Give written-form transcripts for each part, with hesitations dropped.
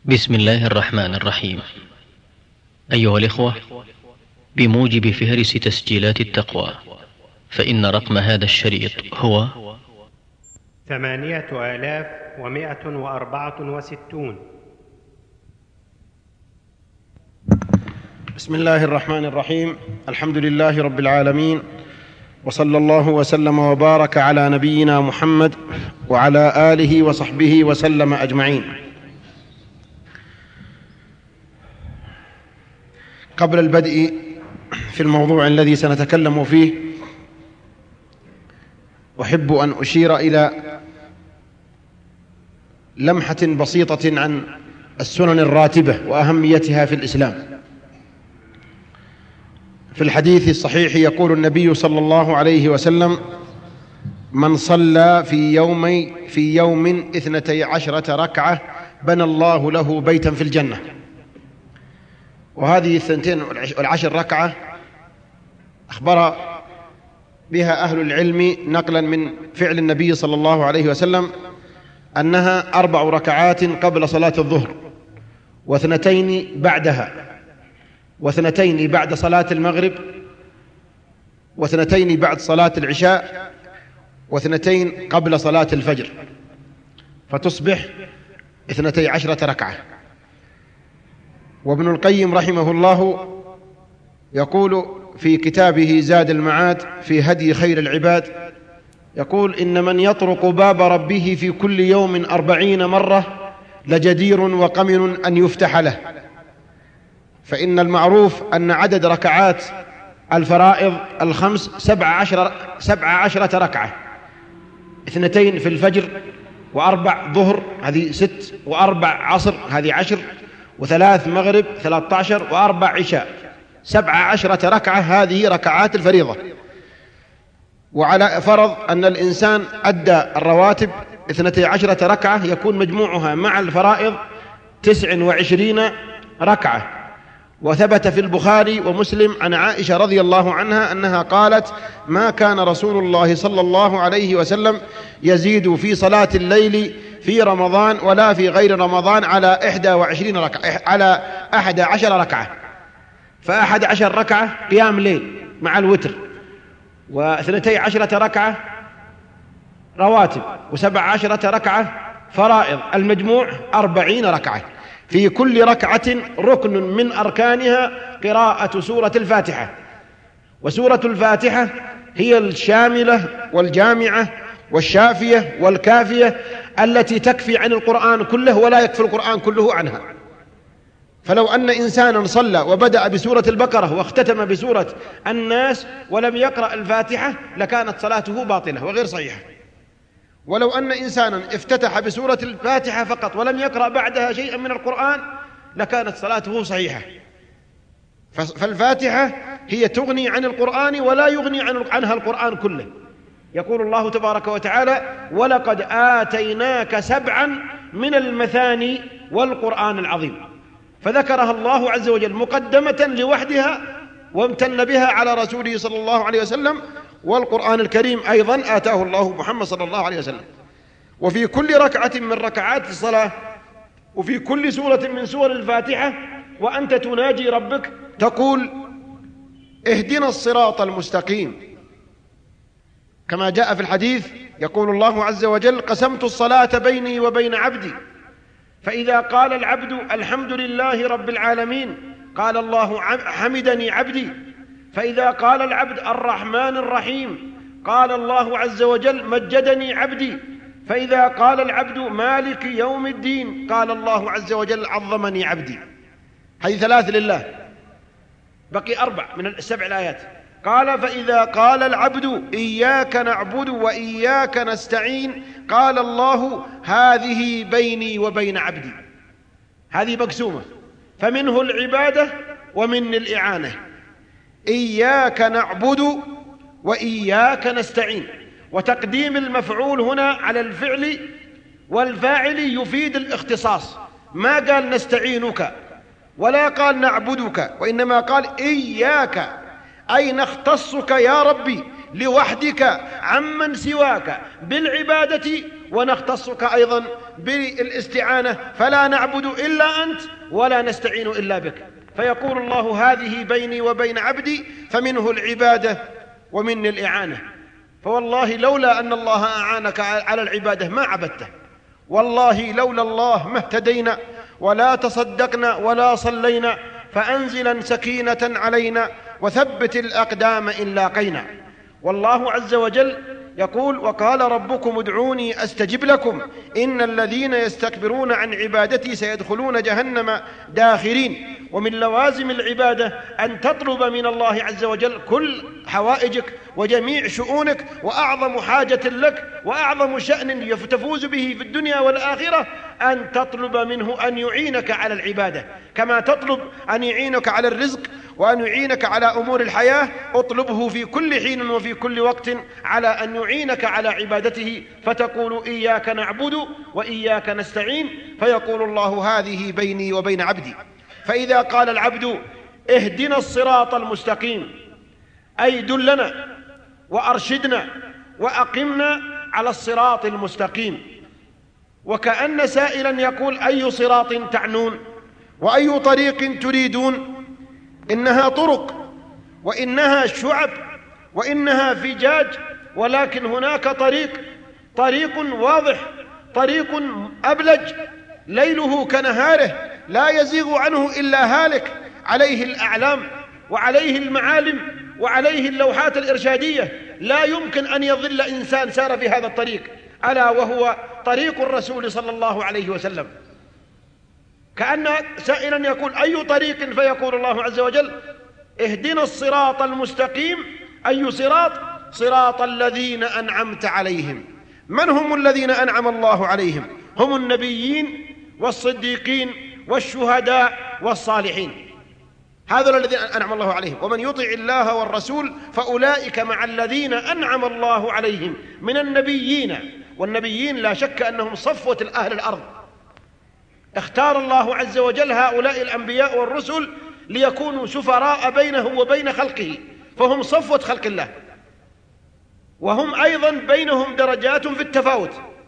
بسم الله الرحمن الرحيم. أيها الإخوة، بموجب فهرس تسجيلات التقوى، فإن رقم هذا الشريط هو 8164. بسم الله الرحمن الرحيم. الحمد لله رب العالمين، وصلى الله وسلم وبارك على نبينا محمد وعلى آله وصحبه وسلم أجمعين. قبل البدء في الموضوع الذي سنتكلم فيه، أحب أن أشير إلى لمحة بسيطة عن السنن الراتبة وأهميتها في الإسلام. في الحديث الصحيح يقول النبي صلى الله عليه وسلم: من صلى في يوم 12 ركعة بنى الله له بيتا في الجنة. وهذه 12 ركعة أخبر بها أهل العلم نقلا من فعل النبي صلى الله عليه وسلم أنها 4 ركعات قبل صلاة الظهر، و2 بعدها، و2 بعد صلاة المغرب، و2 بعد صلاة العشاء، و2 قبل صلاة الفجر، فتصبح 12 ركعة. وابن القيم رحمه الله يقول في كتابه زاد المعاد في هدي خير العباد، يقول: إن من يطرق باب ربه في كل يوم 40 مرة لجدير وقمن أن يفتح له. فإن المعروف أن عدد ركعات الفرائض الخمس 17 ركعة، 2 في الفجر، و4 ظهر هذه 6، و4 عصر هذه 10، و3 مغرب 13، و4 عشاء 17 ركعة. هذه ركعات الفريضة. وعلى فرض أن الإنسان أدى الرواتب 12 ركعة، يكون مجموعها مع الفرائض 29 ركعة. وثبت في البخاري ومسلم عن عائشة رضي الله عنها أنها قالت: ما كان رسول الله صلى الله عليه وسلم يزيد في صلاة الليل في رمضان ولا في غير رمضان على 21 ركعة، على 11 ركعة. ف11 ركعة قيام ليل مع الوتر، و12 ركعة رواتب، و17 ركعة فرائض، المجموع 40 ركعة. في كل ركعة ركن من أركانها قراءة سورة الفاتحة. وسورة الفاتحة هي الشاملة والجامعة والشافية والكافية التي تكفي عن القرآن كله ولا يكفي القرآن كله عنها. فلو أن إنسانا صلى وبدأ بسورة البقرة واختتم بسورة الناس ولم يقرأ الفاتحة لكانت صلاته باطلة وغير صحيحة. ولو أن إنسانا افتتح بسورة الفاتحة فقط ولم يقرأ بعدها شيئا من القرآن لكانت صلاته صحيحة. فالفاتحة هي تغني عن القرآن ولا يغني عنها القرآن كله. يقول الله تبارك وتعالى: ولقد آتيناك 7 من المثاني والقرآن العظيم. فذكرها الله عز وجل مقدمة لوحدها وامتن بها على رسوله صلى الله عليه وسلم. والقرآن الكريم أيضا آتاه الله محمد صلى الله عليه وسلم. وفي كل ركعة من ركعات الصلاة وفي كل سورة من سور الفاتحة وأنت تناجي ربك تقول: اهدنا الصراط المستقيم. كما جاء في الحديث يقول الله عز وجل: قسمت الصلاة بيني وبين عبدي، فإذا قال العبد الحمد لله رب العالمين قال الله حمدني عبدي، فإذا قال العبد الرحمن الرحيم قال الله عز وجل مجدني عبدي، فإذا قال العبد مالك يوم الدين قال الله عز وجل عظمني عبدي. هذه 3 لله، بقي 4 من 7 الآيات. قال: فإذا قال العبد إياك نعبد وإياك نستعين قال الله هذه بيني وبين عبدي. هذه مقسومة، فمنه العبادة ومن الإعانة. إياك نعبد وإياك نستعين، وتقديم المفعول هنا على الفعل والفاعل يفيد الاختصاص. ما قال نستعينك ولا قال نعبدك، وإنما قال إياك، أي نختصك يا ربي لوحدك عمن سواك بالعبادة، ونختصك أيضا بالاستعانة، فلا نعبد إلا أنت ولا نستعين إلا بك. فيقول الله: هذه بيني وبين عبدي، فمنه العبادة ومني الإعانة. فوالله لولا أن الله أعانك على العبادة ما عبدته، والله لولا الله ما اهتدينا ولا تصدقنا ولا صلينا، فأنزلا سكينة علينا وثبت الأقدام إن لاقينا. والله عز وجل يقول: وقال ربكم ادعوني أستجب لكم إن الذين يستكبرون عن عبادتي سيدخلون جهنم داخرين. ومن لوازم العبادة أن تطلب من الله عز وجل كل حوائجك وجميع شؤونك، وأعظم حاجة لك وأعظم شأن تفوز به في الدنيا والآخرة أن تطلب منه أن يعينك على العبادة، كما تطلب أن يعينك على الرزق وأن يعينك على أمور الحياة. اطلبه في كل حين وفي كل وقت على أن يعينك على عبادته، فتقول: إياك نعبد وإياك نستعين، فيقول الله: هذه بيني وبين عبدي. فإذا قال العبد: اهدنا الصراط المستقيم، أي دلنا وأرشدنا وأقمنا على الصراط المستقيم، وكأن سائلا يقول: أي صراط تعنون وأي طريق تريدون؟ إنها طرق وإنها شعب وإنها فجاج، ولكن هناك طريق واضح، طريق أبلج ليله كنهاره، لا يزيغ عنه إلا هالك، عليه الأعلام وعليه المعالم وعليه اللوحات الإرشادية، لا يمكن أن يضل إنسان سار في هذا الطريق، ألا وهو طريق الرسول صلى الله عليه وسلم. كأن سائلا يقول: أي طريق؟ فيقول الله عز وجل: اهدنا الصراط المستقيم. أي صراط؟ صراط الذين أنعمت عليهم. من هم الذين أنعم الله عليهم؟ هم النبيين والصديقين والشهداء والصالحين، هذا الذين أنعم الله عليهم. ومن يطع الله والرسول فأولئك مع الذين أنعم الله عليهم من النبيين. والنبيين لا شك أنهم صفوة أهل الأرض، اختار الله عز وجل هؤلاء الأنبياء والرسل ليكونوا سفراء بينه وبين خلقه، فهم صفوة خلق الله، وهم أيضا بينهم درجات في التفاوت،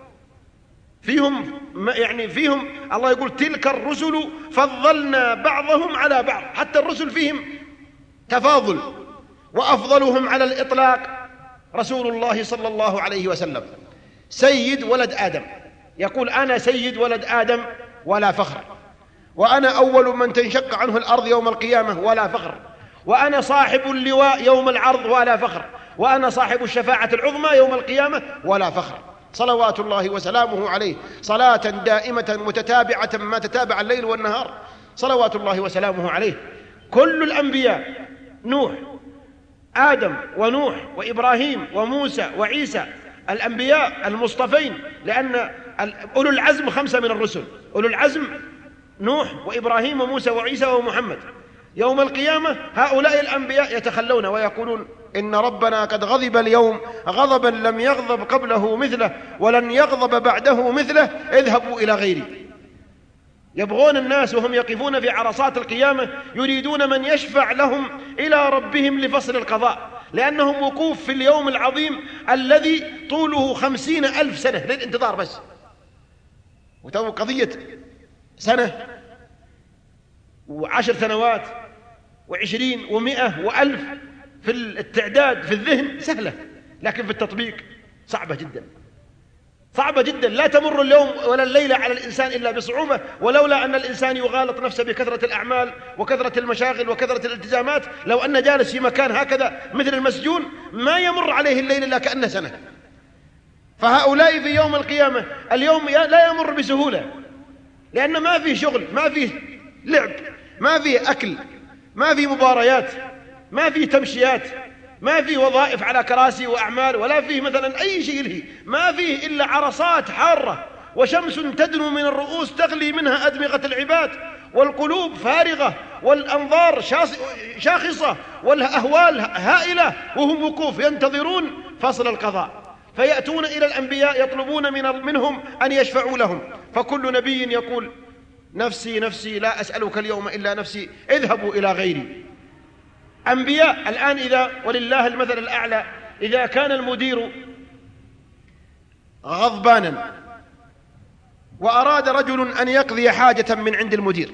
فيهم الله يقول: تلك الرسل فضلنا بعضهم على بعض. حتى الرسل فيهم تفاضل، وأفضلهم على الإطلاق رسول الله صلى الله عليه وسلم، سيد ولد آدم، يقول: أنا سيد ولد آدم ولا فخر، وأنا أول من تنشق عنه الأرض يوم القيامة ولا فخر، وأنا صاحب اللواء يوم العرض ولا فخر، وأنا صاحب الشفاعة العظمى يوم القيامة ولا فخر. صلوات الله وسلامه عليه صلاة دائمة متتابعة ما تتابع الليل والنهار، صلوات الله وسلامه عليه. كل الأنبياء، نوح، آدم ونوح وإبراهيم وموسى وعيسى، الأنبياء المصطفين، لأن أولو العزم 5 من الرسل، أولو العزم نوح وإبراهيم وموسى وعيسى ومحمد. يوم القيامة هؤلاء الأنبياء يتخلون ويقولون: إن ربنا قد غضب اليوم غضبا لم يغضب قبله مثله ولن يغضب بعده مثله، اذهبوا إلى غيري. يبغون الناس وهم يقفون في عرصات القيامة يريدون من يشفع لهم إلى ربهم لفصل القضاء، لأنهم وقوف في اليوم العظيم الذي طوله 50,000 سنة للانتظار بس، وتو قضية سنة و10 سنوات و20 و100 و1000 في التعداد في الذهن سهلة، لكن في التطبيق صعبة جدا، صعبة جدا. لا تمر اليوم ولا الليلة على الإنسان إلا بصعوبة، ولولا أن الإنسان يغالط نفسه بكثرة الأعمال وكثرة المشاغل وكثرة الالتزامات، لو أن جالس في مكان هكذا مثل المسجون ما يمر عليه الليل إلا كأنه سنة. فهؤلاء في يوم القيامة اليوم لا يمر بسهولة، لأن ما فيه شغل، ما فيه لعب، ما فيه أكل، ما فيه مباريات، ما فيه تمشيات، ما فيه وظائف على كراسي وأعمال، ولا فيه مثلا أي شيء له، ما فيه إلا عرصات حارة وشمس تدنو من الرؤوس تغلي منها أدمغة العباد، والقلوب فارغة والأنظار شاخصة والأهوال هائلة، وهم وقوف ينتظرون فصل القضاء. فيأتون إلى الأنبياء يطلبون منهم أن يشفعوا لهم، فكل نبي يقول: نفسي نفسي لا أسألك اليوم إلا نفسي، اذهبوا إلى غيري. أنبياء الآن إذا ولله المثل الأعلى إذا كان المدير غضبانا وأراد رجل أن يقضي حاجة من عند المدير،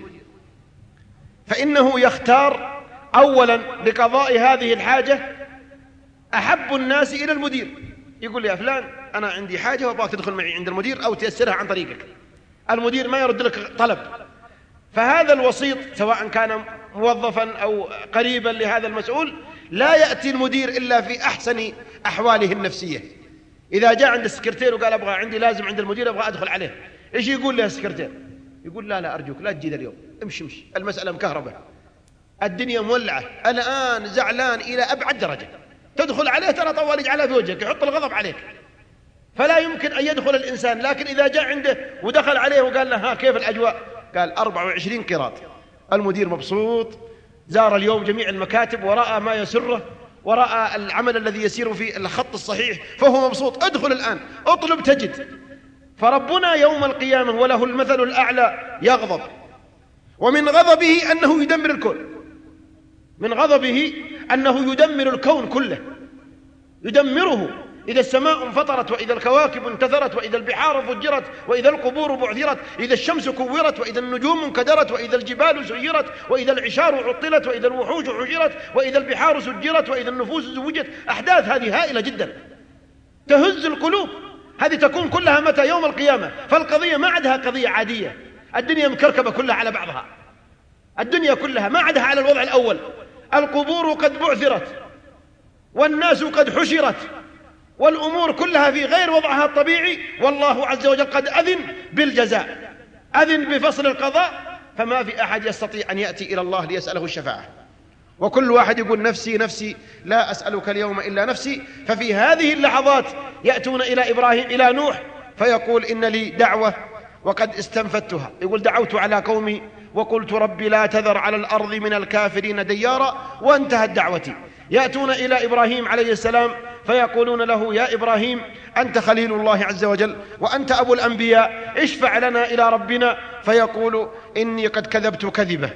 فإنه يختار أولا لقضاء هذه الحاجة أحب الناس إلى المدير، يقول يا فلان أنا عندي حاجة وأبغاك تدخل معي عند المدير أو تيسرها عن طريقك. المدير ما يرد لك طلب، فهذا الوسيط سواء كان موظفا أو قريبا لهذا المسؤول لا يأتي المدير إلا في أحسن أحواله النفسية. إذا جاء عند السكرتير وقال أبغى عندي لازم عند المدير أبغى أدخل عليه، إيش يقول له السكرتير؟ يقول لا أرجوك لا تجي اليوم، امشي المسألة مكهربة، الدنيا مولعة، الآن زعلان إلى أبعد درجة، تدخل عليه ترى طوال يجعلها في وجهك، يحط الغضب عليك، فلا يمكن أن يدخل الإنسان. لكن إذا جاء عنده ودخل عليه وقال له ها كيف الأجواء؟ قال 24 قيراط، المدير مبسوط، زار اليوم جميع المكاتب ورأى ما يسره ورأى العمل الذي يسير في الخط الصحيح، فهو مبسوط، ادخل الآن اطلب تجد. فربنا يوم القيامة وله المثل الأعلى يغضب، ومن غضبه أنه يدمر الكون، من غضبه أنه يدمر الكون كله، يدمره. إذا السماء انفطرت وإذا الكواكب انتثرت وإذا البحار فجرت وإذا القبور بعثرت إذا الشمس كورت وإذا النجوم انكدرت وإذا الجبال سيرت وإذا العشار عطلت وإذا الوحوش حشرت وإذا البحار سجرت وإذا النفوس زوجت. أحداث هذه هائلة جدا تهز القلوب، هذه تكون كلها متى؟ يوم القيامة. فالقضية ما عادها قضية عادية، الدنيا مكركبة كلها على بعضها، الدنيا كلها ما عادها على الوضع الأول. القبور قد بعثرت والناس قد حشرت والأمور كلها في غير وضعها الطبيعي، والله عز وجل قد أذن بالجزاء، أذن بفصل القضاء، فما في أحد يستطيع أن يأتي إلى الله ليسأله الشفاعة، وكل واحد يقول نفسي نفسي لا أسألك اليوم إلا نفسي. ففي هذه اللحظات يأتون إلى إبراهيم إلى نوح فيقول إن لي دعوة وقد استنفدتها، يقول دعوت على قومي وقلت ربي لا تذر على الأرض من الكافرين ديارا، وانتهت دعوتي. يأتون إلى إبراهيم عليه السلام فيقولون له يا إبراهيم أنت خليل الله عز وجل وأنت أبو الأنبياء، اشفع لنا إلى ربنا. فيقول إني قد كذبت كذبة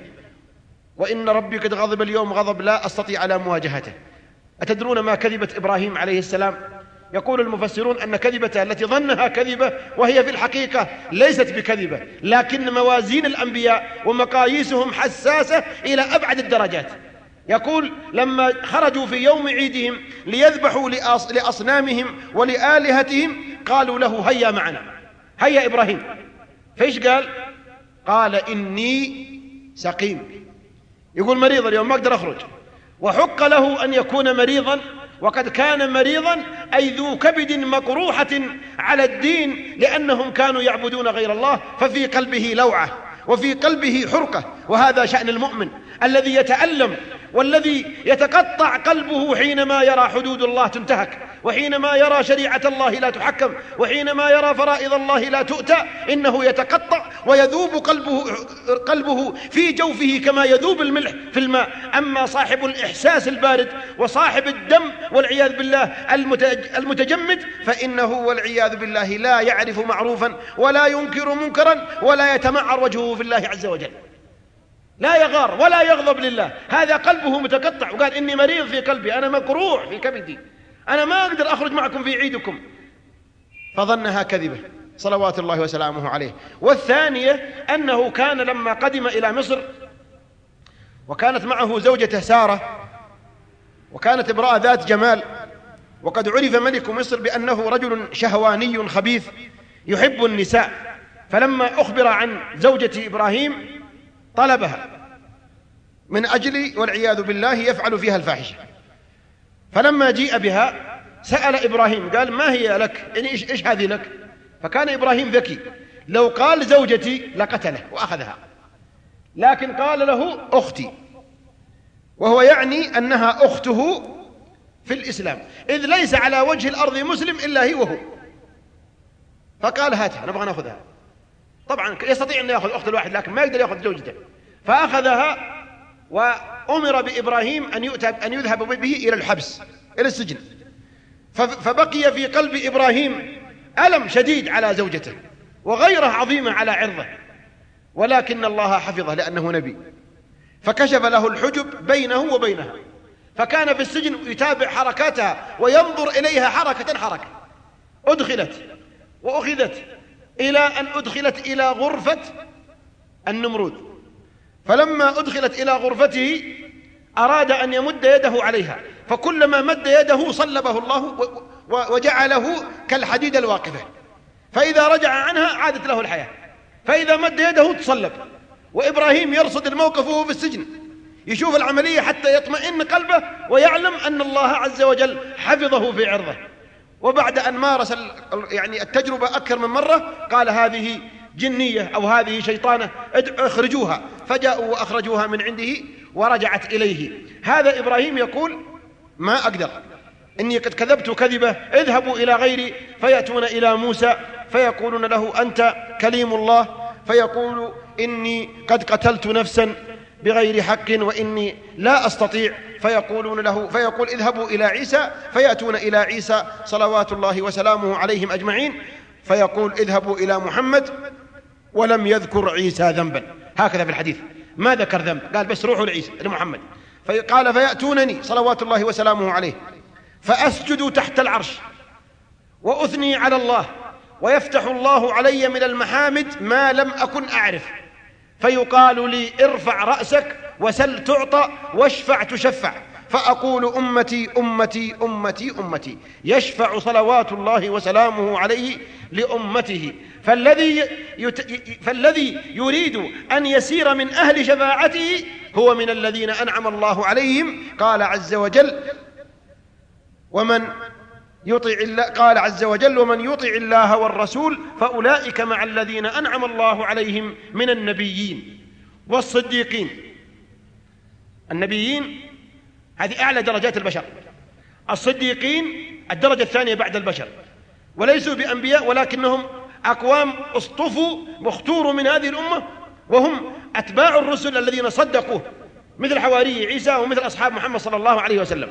وإن ربي قد غضب اليوم غضب لا أستطيع على مواجهته. أتدرون ما كذبت إبراهيم عليه السلام؟ يقول المفسرون أن كذبته التي ظنها كذبة وهي في الحقيقة ليست بكذبة، لكن موازين الأنبياء ومقاييسهم حساسة إلى أبعد الدرجات. يقول لما خرجوا في يوم عيدهم ليذبحوا لأصنامهم ولآلهتهم قالوا له هيا معنا، هيا إبراهيم. فإيش قال؟ قال إني سقيم، يقول مريض اليوم ما أقدر أخرج، وحق له أن يكون مريضا، وقد كان مريضا أي ذو كبد مقروحة على الدين، لأنهم كانوا يعبدون غير الله، ففي قلبه لوعة وفي قلبه حرقة. وهذا شأن المؤمن الذي يتألم والذي يتقطع قلبه حينما يرى حدود الله تنتهك، وحينما يرى شريعة الله لا تحكم، وحينما يرى فرائض الله لا تؤتى، إنه يتقطع ويذوب قلبه في جوفه كما يذوب الملح في الماء. أما صاحب الإحساس البارد وصاحب الدم والعياذ بالله المتجمد فإنه والعياذ بالله لا يعرف معروفا ولا ينكر منكرا ولا يتمعر وجهه في الله عز وجل، لا يغار ولا يغضب لله. هذا قلبه متقطع، وقال إني مريض في قلبي، أنا مقروح في كبدي، أنا ما أقدر أخرج معكم في عيدكم. فظنها كذبة صلوات الله وسلامه عليه. والثانية أنه كان لما قدم إلى مصر وكانت معه زوجته سارة، وكانت امرأة ذات جمال، وقد عرف ملك مصر بأنه رجل شهواني خبيث يحب النساء، فلما أخبر عن زوجة إبراهيم طلبها من أجل والعياذ بالله يفعل فيها الفاحشة. فلما جيء بها سأل إبراهيم قال ما هي لك؟ يعني إيش هذه لك؟ فكان إبراهيم ذكي، لو قال زوجتي لقتله وأخذها، لكن قال له أختي، وهو يعني أنها أخته في الإسلام، إذ ليس على وجه الأرض مسلم إلا هي وهو. فقال هاتها نبغى نأخذها. طبعا يستطيع أن يأخذ أخت الواحد لكن ما يقدر يأخذ زوجته، فأخذها وأمر بإبراهيم أن يذهب به إلى الحبس إلى السجن. فبقي في قلب إبراهيم ألم شديد على زوجته وغيره عظيمة على عرضه، ولكن الله حفظه لأنه نبي، فكشف له الحجب بينه وبينها، فكان في السجن يتابع حركاتها وينظر إليها حركة حركة. أدخلت وأخذت إلى أن أدخلت إلى غرفة النمرود، فلما أدخلت إلى غرفته أراد أن يمد يده عليها، فكلما مد يده صلبه الله وجعله كالحديد الواقفة، فإذا رجع عنها عادت له الحياة، فإذا مد يده تصلب. وإبراهيم يرصد الموقف وهو في السجن، يشوف العملية حتى يطمئن قلبه ويعلم أن الله عز وجل حفظه في عرضه. وبعد أن مارس التجربة أكثر من مرة قال هذه جنية أو هذه شيطانة اخرجوها، فجاءوا وأخرجوها من عنده ورجعت إليه. هذا إبراهيم يقول ما أقدر، إني قد كذبت كذبة، اذهبوا إلى غيري. فيأتون إلى موسى فيقولون له أنت كليم الله، فيقول إني قد قتلت نفسا بغير حق وإني لا أستطيع. فيقولون له، فيقول اذهبوا إلى عيسى، فيأتون إلى عيسى صلوات الله وسلامه عليهم أجمعين، فيقول اذهبوا إلى محمد، ولم يذكر عيسى ذنبا. هكذا في الحديث ما ذكر ذنب، قال بس روحوا لعيسى لمحمد. قال فيأتونني صلوات الله وسلامه عليه فأسجد تحت العرش وأثني على الله، ويفتح الله علي من المحامد ما لم أكن أعرف، فيقال لي ارفع رأسك وسل تعطى واشفع تشفع، فأقول أمتي أمتي أمتي أمتي، يشفع صلوات الله وسلامه عليه لأمته. فالذي يريد أن يسير من أهل شفاعته هو من الذين أنعم الله عليهم. قال عز وجل ومن يطع الله، قال عز وجل ومن يطع الله والرسول فأولئك مع الذين أنعم الله عليهم من النبيين والصديقين. النبيين هذه أعلى درجات البشر، الصديقين الدرجة الثانية بعد البشر، وليسوا بأنبياء ولكنهم أقوام اصطفوا واختوروا من هذه الأمة، وهم أتباع الرسل الذين صدقوه، مثل حواري عيسى ومثل أصحاب محمد صلى الله عليه وسلم.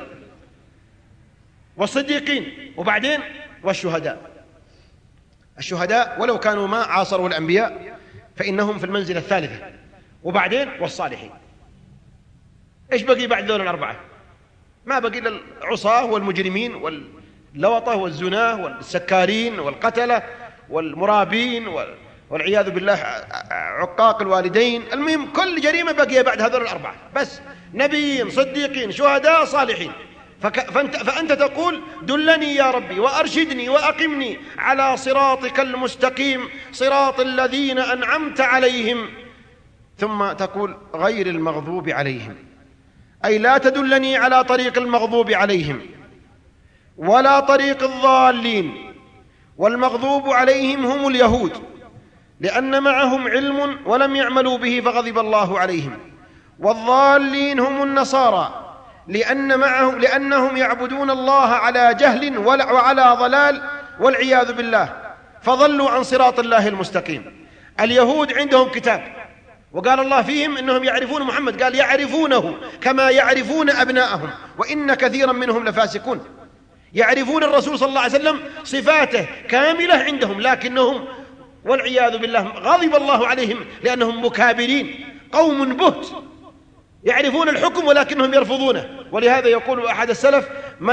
والصديقين، وبعدين والشهداء. الشهداء ولو كانوا ما عاصروا الأنبياء فإنهم في المنزلة الثالثة. وبعدين والصالحين. إيش بقي بعد ذول الأربعة؟ ما بقي إلا العصاة والمجرمين واللوطة والزناه والسكارين والقتلة والمرابين والعياذ بالله عقاق الوالدين. المهم كل جريمة بقي بعد هذول الأربعة، بس نبيين صديقين شهداء صالحين. فأنت تقول دلني يا ربي وأرشدني وأقمني على صراطك المستقيم صراط الذين أنعمت عليهم، ثم تقول غير المغضوب عليهم، أي لا تدلني على طريق المغضوب عليهم ولا طريق الضالين. والمغضوب عليهم هم اليهود، لأن معهم علم ولم يعملوا به فغضب الله عليهم. والضالين هم النصارى، لأنهم يعبدون الله على جهل وعلى ضلال والعياذ بالله، فضلوا عن صراط الله المستقيم. اليهود عندهم كتاب، وقال الله فيهم إنهم يعرفون محمد، قال يعرفونه كما يعرفون أبناءهم وإن كثيرا منهم لفاسقون. يعرفون الرسول صلى الله عليه وسلم صفاته كاملة عندهم، لكنهم والعياذ بالله غضب الله عليهم لأنهم مكابرين، قوم بهت يعرفون الحكم ولكنهم يرفضونه. ولهذا يقول أحد السلف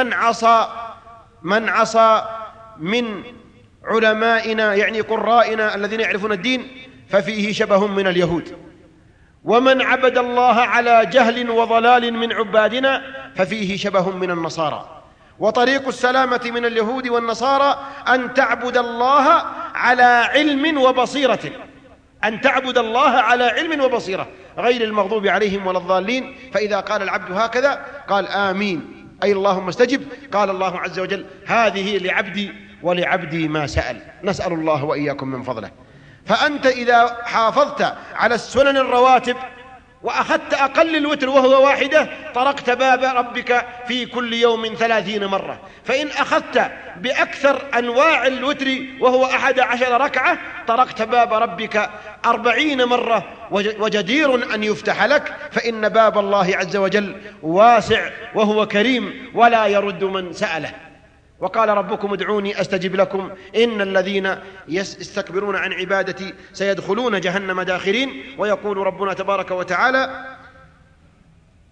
من عصى من علمائنا، يعني قرائنا الذين يعرفون الدين، ففيه شبه من اليهود. ومن عبد الله على جهل وضلال من عبادنا ففيه شبه من النصارى. وطريق السلامة من اليهود والنصارى أن تعبد الله على علم وبصيرة، أن تعبد الله على علم وبصيرة، غير المغضوب عليهم ولا الضالين. فإذا قال العبد هكذا قال آمين، أي اللهم استجب. قال الله عز وجل هذه لعبدي ولعبدي ما سأل. نسأل الله وإياكم من فضله. فأنت إذا حافظت على السنن الرواتب وأخذت أقل الوتر وهو واحدة، طرقت باب ربك في كل يوم 30 مرة. فإن أخذت بأكثر أنواع الوتر وهو 11 ركعة، طرقت باب ربك 40 مرة، وجدير أن يفتح لك، فإن باب الله عز وجل واسع وهو كريم ولا يرد من سأله. وقال ربكم ادعوني أستجب لكم إن الذين يستكبرون عن عبادتي سيدخلون جهنم داخرين. ويقول ربنا تبارك وتعالى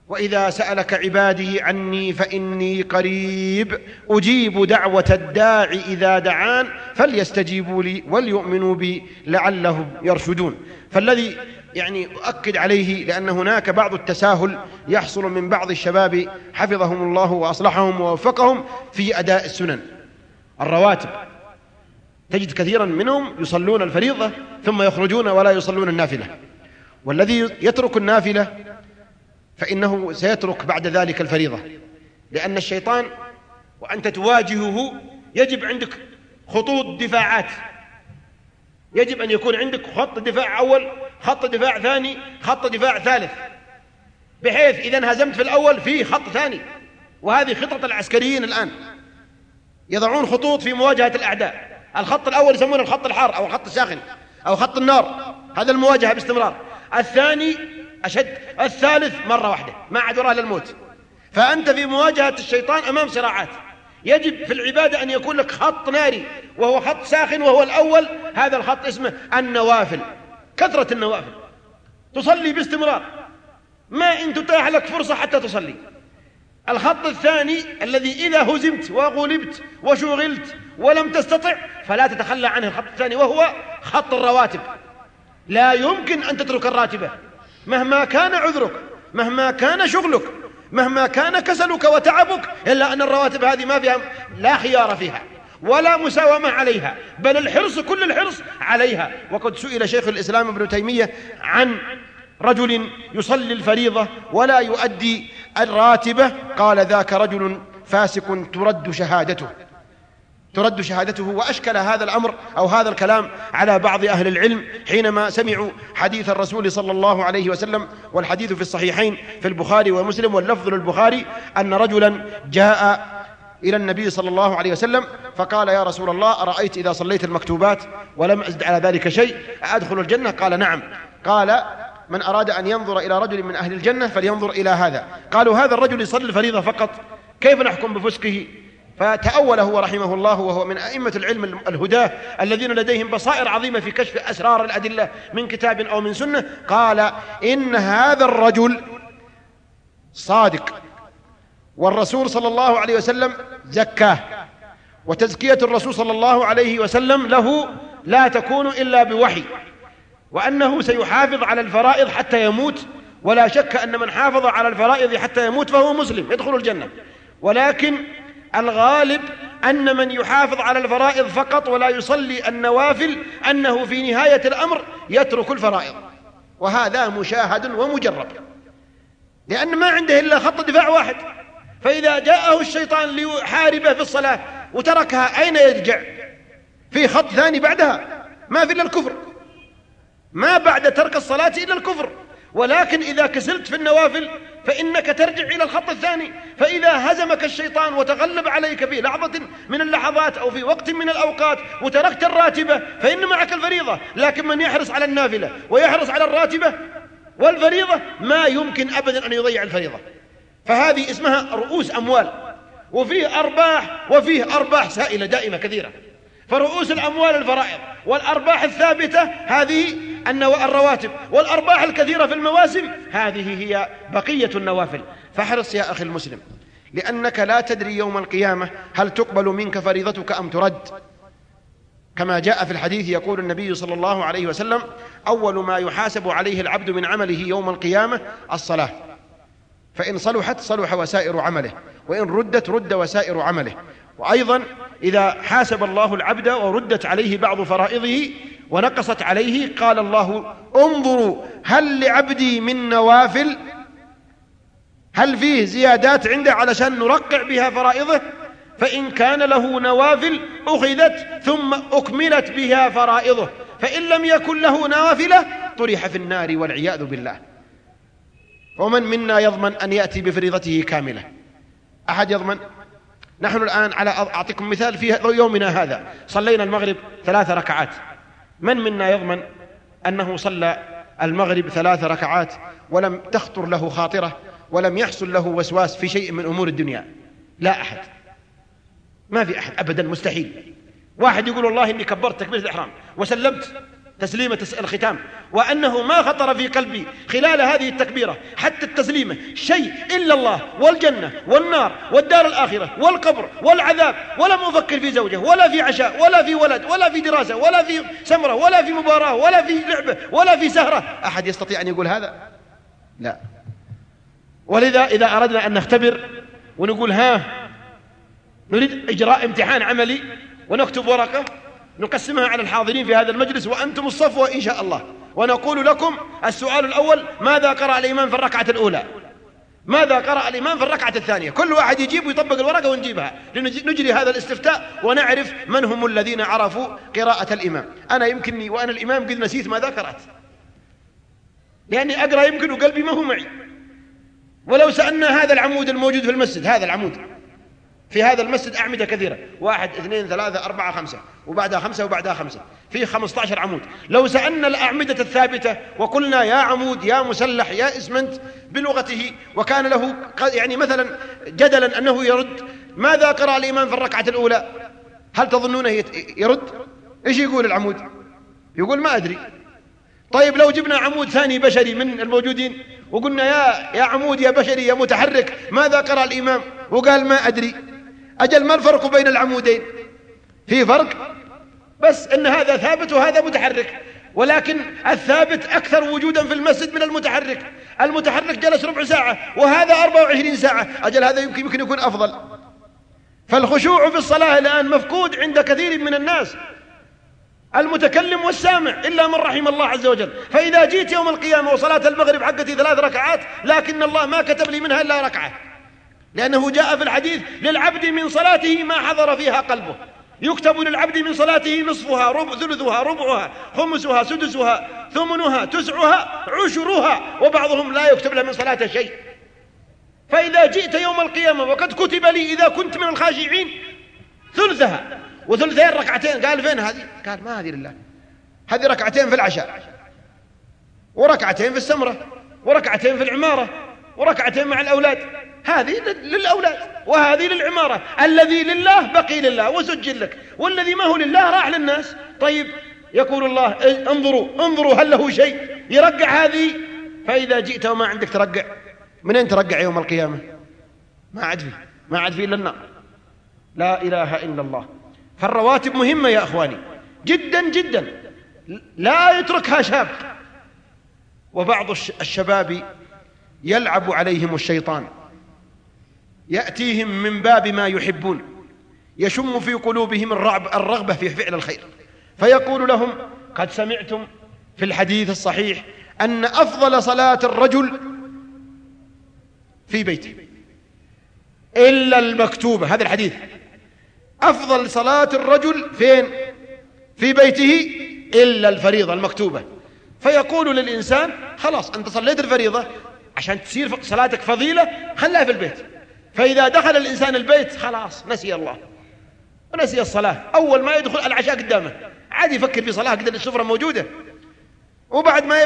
وإذا سألك عبادي عني فإني قريب أجيب دعوة الداع إذا دعان فليستجيبوا لي وليؤمنوا بي لعلهم يرشدون. فالذي أؤكد عليه، لأن هناك بعض التساهل يحصل من بعض الشباب حفظهم الله وأصلحهم ووفقهم في أداء السنن الرواتب. تجد كثيرا منهم يصلون الفريضة ثم يخرجون ولا يصلون النافلة، والذي يترك النافلة فإنه سيترك بعد ذلك الفريضة، لأن الشيطان وأنت تواجهه يجب عندك خطوط دفاعات، يجب أن يكون عندك خط دفاع أول، خط دفاع ثاني، خط دفاع ثالث، بحيث إذا انهزمت في الأول في خط ثاني. وهذه خطة العسكريين الآن، يضعون خطوط في مواجهة الأعداء. الخط الأول يسمونه الخط الحار أو الخط الساخن أو خط النار، هذا المواجهة باستمرار. الثاني أشد، الثالث مرة واحدة ما عاد وراء للموت. فأنت في مواجهة الشيطان أمام صراعات. يجب في العبادة أن يكون لك خط ناري وهو خط ساخن وهو الأول، هذا الخط اسمه النوافل، كثرة النوافل، تصلي باستمرار ما إن تتاح لك فرصة حتى تصلي. الخط الثاني الذي إذا هزمت وغلبت وشغلت ولم تستطع فلا تتخلى عنه، الخط الثاني وهو خط الرواتب. لا يمكن أن تترك الراتبة مهما كان عذرك، مهما كان شغلك، مهما كان كسلك وتعبك، إلا أن الرواتب هذه ما فيها لا خيار فيها ولا مساومة عليها، بل الحرص كل الحرص عليها. وقد سئل شيخ الإسلام ابن تيمية عن رجل يصلي الفريضة ولا يؤدي الراتبة، قال ذاك رجل فاسق ترد شهادته. وأشكل هذا الأمر أو هذا الكلام على بعض أهل العلم حينما سمعوا حديث الرسول صلى الله عليه وسلم، والحديث في الصحيحين في البخاري ومسلم واللفظ للبخاري، أن رجلا جاء إلى النبي صلى الله عليه وسلم فقال: يا رسول الله، أرأيت إذا صليت المكتوبات ولم أزد على ذلك شيء أدخل الجنة؟ قال: نعم. قال: من أراد أن ينظر إلى رجل من أهل الجنة فلينظر إلى هذا. قالوا: هذا الرجل يصلي الفريضة فقط، كيف نحكم بفسقه؟ فتأوله هو رحمه الله، وهو من أئمة العلم الهداة الذين لديهم بصائر عظيمة في كشف أسرار الأدلة من كتاب أو من سنة. قال: إن هذا الرجل صادق، والرسول صلى الله عليه وسلم زكاه، وتزكية الرسول صلى الله عليه وسلم له لا تكون إلا بوحي، وأنه سيحافظ على الفرائض حتى يموت، ولا شك أن من حافظ على الفرائض حتى يموت فهو مسلم يدخل الجنة. ولكن الغالب أن من يحافظ على الفرائض فقط ولا يصلي النوافل أنه في نهاية الأمر يترك الفرائض، وهذا مشاهد ومجرب، لأن ما عنده إلا خط دفاع واحد. فإذا جاءه الشيطان ليحاربه في الصلاة وتركها أين يرجع؟ في خط ثاني بعدها، ما في إلا الكفر، ما بعد ترك الصلاة إلا الكفر. ولكن إذا كسلت في النوافل فإنك ترجع إلى الخط الثاني. فإذا هزمك الشيطان وتغلب عليك في لحظة من اللحظات أو في وقت من الأوقات وتركت الراتبة فإن معك الفريضة. لكن من يحرص على النافلة ويحرص على الراتبة والفريضة ما يمكن أبدا أن يضيع الفريضة. فهذه اسمها رؤوس أموال، وفيه أرباح سائلة دائمة كثيرة. فرؤوس الأموال الفرائض، والأرباح الثابتة هذه الرواتب، والأرباح الكثيرة في المواسم هذه هي بقية النوافل. فاحرص يا أخي المسلم، لأنك لا تدري يوم القيامة هل تقبل منك فريضتك أم ترد. كما جاء في الحديث يقول النبي صلى الله عليه وسلم: أول ما يحاسب عليه العبد من عمله يوم القيامة الصلاة، فإن صلحت صلح وسائر عمله، وإن ردت رد وسائر عمله. وأيضا إذا حاسب الله العبد وردت عليه بعض فرائضه ونقصت عليه قال الله: انظروا هل لعبدي من نوافل، هل فيه زيادات عنده علشان نرقع بها فرائضه؟ فإن كان له نوافل أخذت ثم أكملت بها فرائضه، فإن لم يكن له نوافل طرح في النار والعياذ بالله. ومن منا يضمن أن يأتي بفريضته كاملة؟ أحد يضمن؟ نحن الآن أعطيكم مثال في يومنا هذا صلينا المغرب 3 ركعات. من منا يضمن أنه صلى المغرب 3 ركعات ولم تخطر له خاطرة ولم يحصل له وسواس في شيء من أمور الدنيا؟ لا أحد، ما في أحد أبدا، مستحيل. واحد يقول والله إني كبرت تكبيرة الإحرام وسلمت تسليمة الختام، وأنه ما خطر في قلبي خلال هذه التكبيرة حتى التسليمة شيء إلا الله والجنة والنار والدار الآخرة والقبر والعذاب، ولم أفكر في زوجة ولا في عشاء ولا في ولد ولا في دراسة ولا في سمرة ولا في مباراة ولا في لعبة ولا في سهرة. أحد يستطيع أن يقول هذا؟ لا. ولذا إذا أردنا أن نختبر ونقول نريد إجراء امتحان عملي ونكتب ورقة نقسمها على الحاضرين في هذا المجلس وأنتم الصفوة إن شاء الله، ونقول لكم السؤال الأول: ماذا قرأ الإمام في الركعة الأولى؟ ماذا قرأ الإمام في الركعة الثانية؟ كل واحد يجيب ويطبق الورقة ونجيبها، نجري هذا الاستفتاء ونعرف من هم الذين عرفوا قراءة الإمام. أنا يمكنني وأنا الإمام قد نسيت ماذا قرأت، لأني أقرأ يمكن وقلبي ما هو معي. ولو سألنا هذا العمود الموجود في المسجد، هذا العمود في هذا المسجد أعمدة كثيرة، 1 2 3 4 5 وبعدها 5 وبعدها 5، فيه 15 عمود. لو سألنا الأعمدة الثابتة وقلنا يا عمود يا مسلح يا إسمنت بلغته، وكان له يعني مثلا جدلا أنه يرد ماذا قرأ الإمام في الركعة الأولى، هل تظنونه يرد؟ إيش يقول العمود؟ يقول ما أدري. طيب لو جبنا عمود ثاني بشري من الموجودين وقلنا يا عمود يا بشري يا متحرك ماذا قرأ الإمام؟ وقال ما أدري. أجل ما الفرق بين العمودين؟ في فرق، بس أن هذا ثابت وهذا متحرك، ولكن الثابت أكثر وجودا في المسجد من المتحرك. المتحرك جلس ربع ساعة وهذا 24 ساعة، أجل هذا يمكن يكون أفضل. فالخشوع في الصلاة الآن مفقود عند كثير من الناس، المتكلم والسامع إلا من رحم الله عز وجل. فإذا جيت يوم القيامة وصلاة المغرب حقتي 3 ركعات، لكن الله ما كتب لي منها إلا ركعة، لأنه جاء في الحديث للعبد من صلاته ما حضر فيها قلبه. يكتب للعبد من صلاته نصفها ثلثها ربعها خمسها سدسها ثمنها تسعها عشرها، وبعضهم لا يكتب له من صلاته شيء. فإذا جئت يوم القيامة وقد كتب لي إذا كنت من الخاشعين ثلثها وثلثين ركعتين، قال فين هذه؟ قال ما هذه لله، هذه ركعتين في العشاء وركعتين في السمرة وركعتين في العمارة وركعتين مع الأولاد، هذه للأولاد وهذه للعمارة. الذي لله بقي لله وسجل لك، والذي ما هو لله راح للناس. طيب يقول الله انظروا هل له شيء يرقع هذه؟ فإذا جئت وما عندك ترقع، منين ترقع يوم القيامة؟ ما عاد فيه إلا النار. لا إله إلا الله. فالرواتب مهمة يا أخواني جدا جدا، لا يتركها شاب. وبعض الشباب يلعب عليهم الشيطان، يأتيهم من باب ما يحبون، يشم في قلوبهم الرغبة في فعل الخير، فيقول لهم: قد سمعتم في الحديث الصحيح أن أفضل صلاة الرجل في بيته إلا المكتوبة. هذا الحديث أفضل صلاة الرجل فين؟ في بيته إلا الفريضة المكتوبة. فيقول للإنسان: خلاص أنت صليت الفريضة، عشان تصير صلاتك فضيلة خلها في البيت. فإذا دخل الإنسان البيت خلاص نسي الله ونسي الصلاة. أول ما يدخل العشاء قدامه عادي يفكر في صلاة قد السفرة موجودة، وبعد ما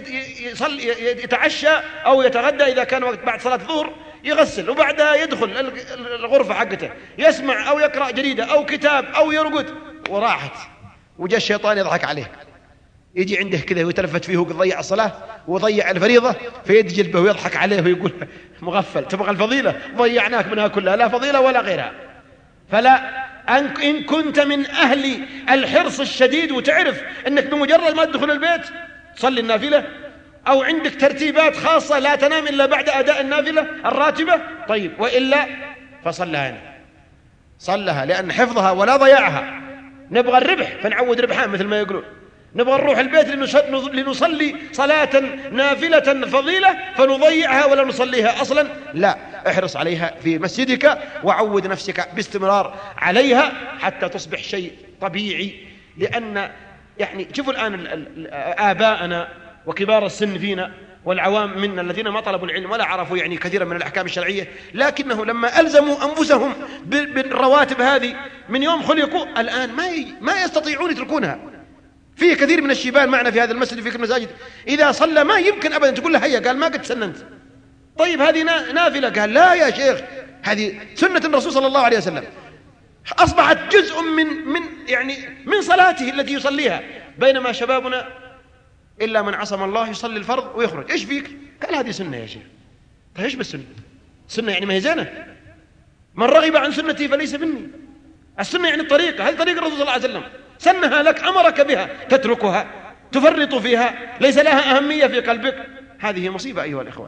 يتعشى أو يتغدى إذا كان وقت بعد صلاة الظهر يغسل، وبعدها يدخل الغرفة حقته يسمع أو يقرأ جريدة أو كتاب أو يرقد، وراحت. وجاء الشيطان يضحك عليه، يجي عنده كذا ويتلفت فيه ويضيع الصلاة وضيع الفريضة، فيدي جلبه ويضحك عليه ويقول: مغفل، تبغى الفضيلة؟ ضيعناك منها كلها، لا فضيلة ولا غيرها. فلا، إن كنت من أهل الحرص الشديد وتعرف أنك بمجرد ما تدخل البيت تصلي النافلة، أو عندك ترتيبات خاصة لا تنام إلا بعد أداء النافلة الراتبة، طيب، وإلا فصلها هنا، صلها لأن حفظها ولا ضياعها. نبغى الربح فنعود ربحان مثل ما يقولون، نبغى نروح البيت لنصلي صلاة نافلة فضيلة فنضيعها ولا نصليها أصلا، لا، احرص عليها في مسجدك وعود نفسك باستمرار عليها حتى تصبح شيء طبيعي. لأن يعني شوفوا الآن آباءنا وكبار السن فينا والعوام منا الذين ما طلبوا العلم ولا عرفوا يعني كثيرا من الأحكام الشرعية، لكنه لما ألزموا أنفسهم بالرواتب هذه من يوم خلقوا الآن ما يستطيعون يتركونها. في كثير من الشيبان معنا في هذا المسجد وفي كل المساجد إذا صلى ما يمكن أبدا تقول له هيا، قال ما قد سننت. طيب هذه نافلة، قال لا يا شيخ هذه سنة الرسول صلى الله عليه وسلم، أصبحت جزء من صلاته التي يصليها. بينما شبابنا إلا من عصم الله يصلي الفرض ويخرج. إيش فيك؟ قال هذه سنة يا شيخ. طيب إيش بالسنة؟ السنة يعني ما هي زينة؟ من رغب عن سنتي فليس مني. السنة يعني الطريقة، هذه طريقة الرسول صلى الله عليه وسلم، سنها لك، أمرك بها، تتركها تفرط فيها، ليس لها أهمية في قلبك، هذه مصيبة أيها الإخوان.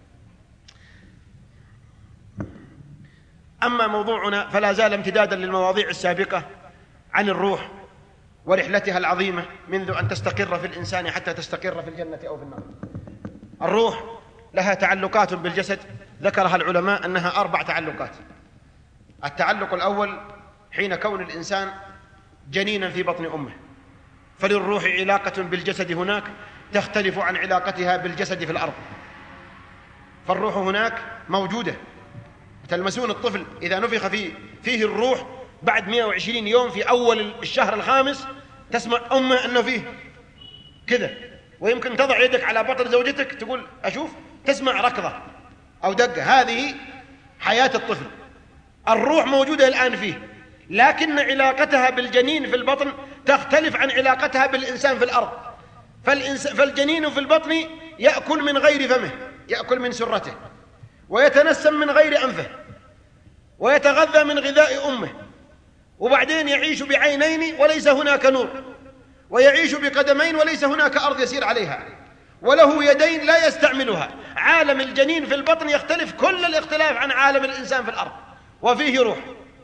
أما موضوعنا فلا زال امتدادا للمواضيع السابقة عن الروح ورحلتها العظيمة منذ أن تستقر في الإنسان حتى تستقر في الجنة أو في النار. الروح لها تعلقات بالجسد ذكرها العلماء أنها 4 تعلقات. التعلق الأول حين كون الإنسان جنينا في بطن أمه، فللروح علاقة بالجسد هناك تختلف عن علاقتها بالجسد في الأرض. فالروح هناك موجودة، تلمسون الطفل إذا نفخ فيه الروح بعد 120 يوم في أول الشهر الخامس تسمع أمه أنه فيه كذا، ويمكن تضع يدك على بطن زوجتك تقول أشوف، تسمع ركضة أو دقة. هذه حياة الطفل. الروح موجودة الآن فيه، لكن علاقتها بالجنين في البطن تختلف عن علاقتها بالإنسان في الأرض. فالجنين في البطن يأكل من غير فمه، يأكل من سرته، ويتنسم من غير أنفه، ويتغذى من غذاء أمه، وبعدين يعيش بعينين وليس هناك نور، ويعيش بقدمين وليس هناك أرض يسير عليها، وله يدين لا يستعملها. عالم الجنين في البطن يختلف كل الاختلاف عن عالم الإنسان في الأرض، وفيه روح.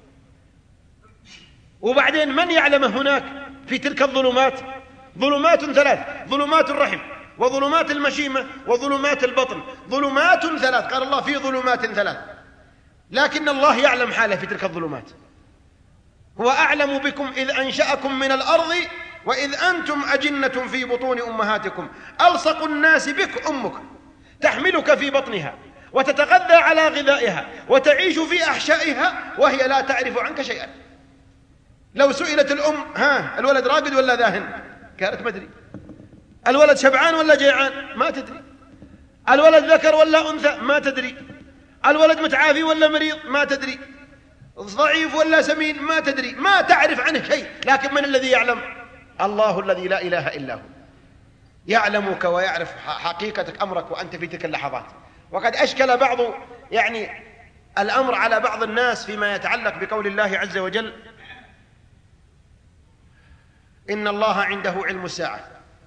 وبعدين من يعلم هناك في تلك الظلمات؟ ظلمات 3: ظلمات الرحم، وظلمات المشيمة، وظلمات البطن. ظلمات 3، قال الله في ظلمات 3. لكن الله يعلم حاله في تلك الظلمات. هو أعلم بكم إذ أنشأكم من الأرض وإذ أنتم أجنة في بطون أمهاتكم. ألصق الناس بك أمك، تحملك في بطنها وتتغذى على غذائها وتعيش في أحشائها وهي لا تعرف عنك شيئا. لو سئلت الأم الولد راقد ولا ذاهن؟ قالت ما أدري. الولد شبعان ولا جيعان؟ ما تدري. الولد ذكر ولا أنثى؟ ما تدري. الولد متعافي ولا مريض؟ ما تدري. ضعيف ولا سمين؟ ما تدري. ما تعرف عنه شيء. لكن من الذي يعلم؟ الله الذي لا إله إلا هو يعلمك ويعرف حقيقتك، أمرك وأنت في تلك اللحظات. وقد أشكل بعض الأمر على بعض الناس فيما يتعلق بقول الله عز وجل: إن الله عنده علم الساعة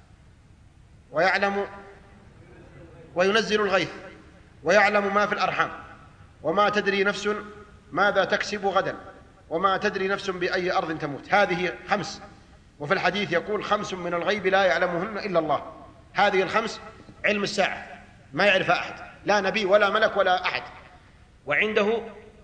ويعلم وينزل الغيث ويعلم ما في الأرحام وما تدري نفس ماذا تكسب غدا وما تدري نفس بأي أرض تموت. هذه 5. وفي الحديث يقول: 5 من الغيب لا يعلمهن إلا الله. هذه ال5 علم الساعة ما يعرفها أحد، لا نبي ولا ملك ولا أحد. وعنده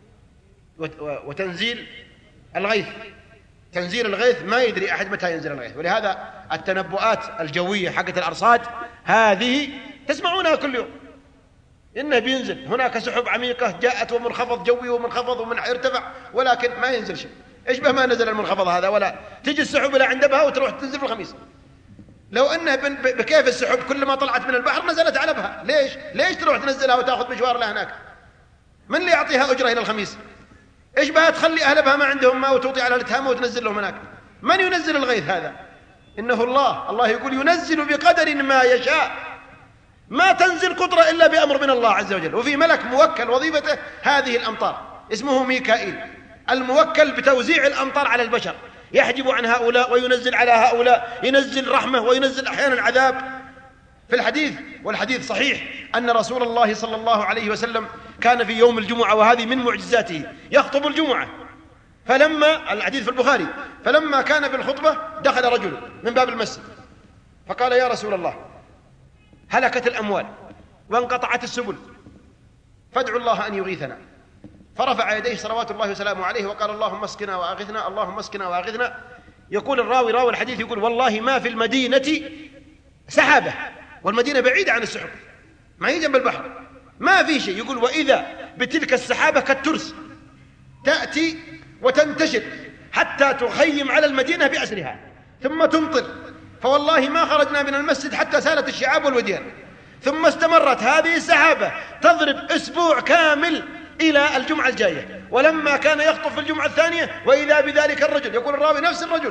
وتنزيل الغيث، تنزيل الغيث ما يدري أحد متى ينزل الغيث. ولهذا التنبؤات الجوية حقت الأرصاد هذه تسمعونها كل يوم، إنه بينزل، هناك سحب عميقة جاءت ومنخفض جوي ومنخفض ومن ارتفع، ولكن ما ينزل شيء. إيش به ما نزل المنخفض هذا؟ ولا تجي السحب إلى عند بها وتروح تنزل في الخميس. لو أنه بكيف السحب كل ما طلعت من البحر نزلت على بها. ليش تروح تنزلها وتأخذ مشوار لهناك؟ من اللي يعطيها أجرة إلى الخميس؟ إيش بها تخلي أهل بها ما عندهم ماء وتوطي على التهامة وتنزل لهم هناك؟ من ينزل الغيث هذا؟ إنه الله يقول: ينزل بقدر ما يشاء. ما تنزل قطرة إلا بأمر من الله عز وجل. وفي ملك موكل وظيفته هذه الأمطار اسمه ميكائيل، الموكل بتوزيع الأمطار على البشر، يحجب عن هؤلاء وينزل على هؤلاء، ينزل رحمة وينزل أحيانا عذاب. في الحديث، والحديث صحيح، أن رسول الله صلى الله عليه وسلم كان في يوم الجمعة، وهذه من معجزاته، يخطب الجمعة. فلما الحديث في البخاري، فلما كان في الخطبة دخل رجل من باب المسجد فقال: يا رسول الله، هلكت الأموال وانقطعت السبل، فادعوا الله أن يغيثنا. فرفع يديه صلوات الله وسلامه عليه وقال: اللهم اسقنا وأغثنا، اللهم اسقنا وأغثنا. يقول راوي الحديث يقول: والله ما في المدينة سحابة، والمدينة بعيدة عن السحب، ما هي جنب البحر، ما في شيء. يقول: وإذا بتلك السحابة كالترس تأتي وتنتشر حتى تخيم على المدينة بأسرها ثم تمطر، فوالله ما خرجنا من المسجد حتى سالت الشعاب والوديان. ثم استمرت هذه السحابة تضرب أسبوع كامل إلى الجمعة الجاية. ولما كان يخطب في الجمعة الثانية وإذا بذلك الرجل، يقول الراوي نفس الرجل،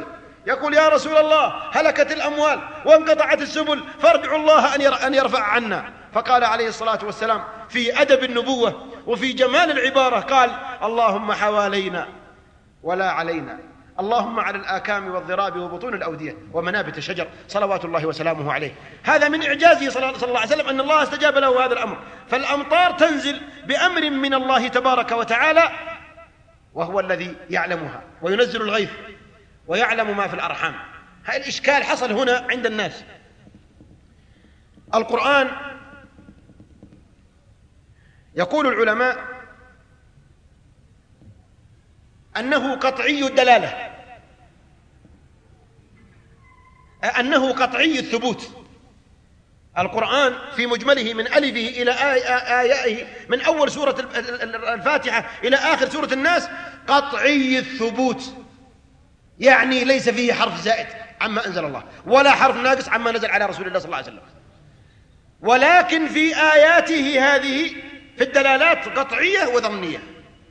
يقول يا رسول الله هلكت الأموال وانقطعت السبل فارجعوا الله أن يرفع عنا. فقال عليه الصلاة والسلام في أدب النبوة وفي جمال العبارة قال اللهم حوالينا ولا علينا، اللهم على الآكام والضراب وبطون الأودية ومنابت الشجر، صلوات الله وسلامه عليه. هذا من إعجازه صلى الله عليه وسلم أن الله استجاب له هذا الأمر. فالأمطار تنزل بأمر من الله تبارك وتعالى، وهو الذي يعلمها وينزل الغيث ويعلم ما في الأرحام. هذا الإشكال حصل هنا عند الناس. القرآن يقول العلماء أنه قطعي الدلالة، أنه قطعي الثبوت. القرآن في مجمله من ألفه إلى آيائه من أول سورة الفاتحة إلى آخر سورة الناس قطعي الثبوت، يعني ليس فيه حرف زائد عما أنزل الله ولا حرف ناقص عما نزل على رسول الله صلى الله عليه وسلم. ولكن في آياته هذه في الدلالات قطعية وظنية،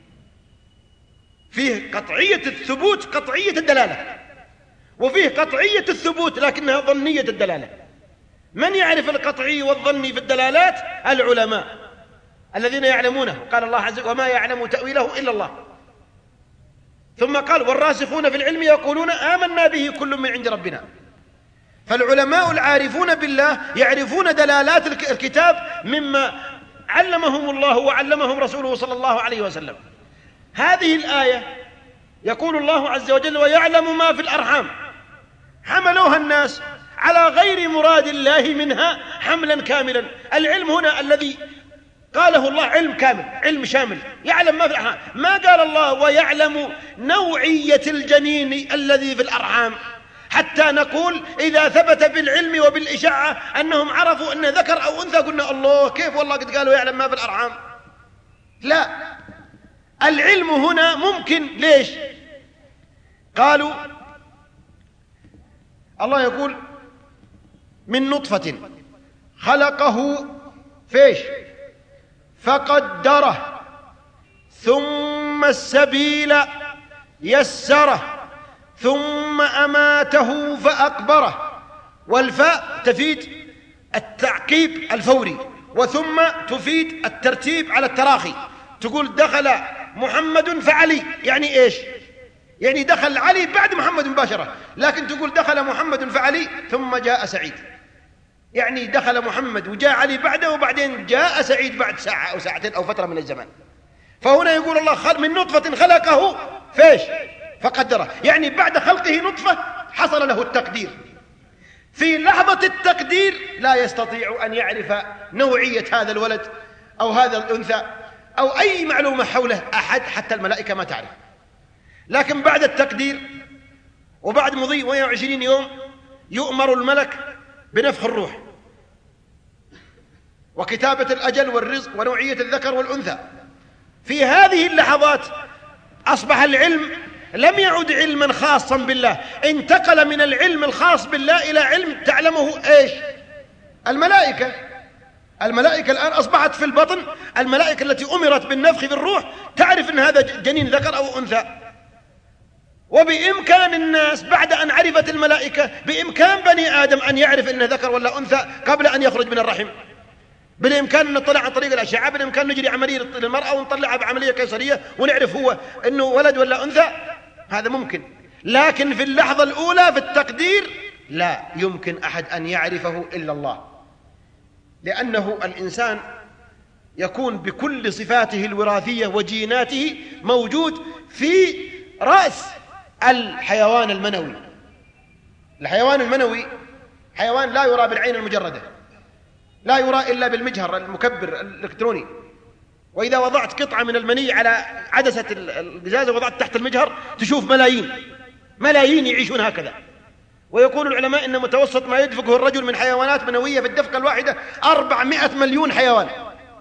فيه قطعية الثبوت قطعية الدلالة، وفيه قطعية الثبوت لكنها ظنية الدلالة. من يعرف القطعي والظني في الدلالات؟ العلماء الذين يعلمونه. قال الله عز وجل وما يعلم تأويله إلا الله. ثم قال والراسخون في العلم يقولون آمنا به كل من عند ربنا. فالعلماء العارفون بالله يعرفون دلالات الكتاب مما علمهم الله وعلمهم رسوله صلى الله عليه وسلم. هذه الآية يقول الله عز وجل ويعلم ما في الأرحام، حملوها الناس على غير مراد الله منها حملا كاملا. العلم هنا الذي قاله الله علم كامل، علم شامل، يعلم ما في الأرحام. ما قال الله ويعلم نوعية الجنين الذي في الأرحام حتى نقول إذا ثبت بالعلم وبالإشاعة أنهم عرفوا أن ذكر أو أنثى قلنا الله كيف والله قد قالوا يعلم ما في الأرحام. لا، العلم هنا ممكن. ليش؟ قالوا الله يقول من نطفة خلقه فيش فقدره ثم السبيل يسره ثم أماته فأقبره. والفاء تفيد التعقيب الفوري، وثم تفيد الترتيب على التراخي. تقول دخل محمد فعلي، يعني إيش؟ يعني دخل علي بعد محمد مباشرة. لكن تقول دخل محمد فعلي ثم جاء سعيد، يعني دخل محمد وجاء علي بعده وبعدين جاء سعيد بعد ساعة أو ساعتين أو فترة من الزمان. فهنا يقول الله من نطفة خلقه فيش فقدره، يعني بعد خلقه نطفة حصل له التقدير. في لحظة التقدير لا يستطيع أن يعرف نوعية هذا الولد أو هذا الأنثى أو أي معلومة حوله أحد، حتى الملائكة ما تعرف. لكن بعد التقدير وبعد مضي 120 يوم يؤمر الملك بنفخ الروح وكتابة الأجل والرزق ونوعية الذكر والأنثى. في هذه اللحظات أصبح العلم لم يعد علما خاصا بالله، انتقل من العلم الخاص بالله إلى علم تعلمه إيش؟ الملائكة. الملائكة الآن أصبحت في البطن، الملائكة التي أمرت بالنفخ في الروح تعرف أن هذا جنين ذكر أو أنثى. وبإمكان الناس بعد أن عرفت الملائكة، بإمكان بني آدم أن يعرف أنه ذكر ولا أنثى قبل أن يخرج من الرحم. بالإمكان أن نطلع عن طريق الأشعة، بالإمكان نجري عملية للمرأة ونطلعها بعملية قيصرية ونعرف هو أنه ولد ولا أنثى، هذا ممكن. لكن في اللحظة الأولى في التقدير لا يمكن أحد أن يعرفه إلا الله، لأنه الإنسان يكون بكل صفاته الوراثية وجيناته موجود في رأس الحيوان المنوي. الحيوان المنوي حيوان لا يرى بالعين المجردة، لا يرى إلا بالمجهر المكبر الإلكتروني. وإذا وضعت قطعة من المني على عدسة القزازة وضعت تحت المجهر تشوف ملايين يعيشون هكذا. ويقول العلماء إن متوسط ما يدفقه الرجل من حيوانات منوية في الدفقة الواحدة 400 مليون حيوان.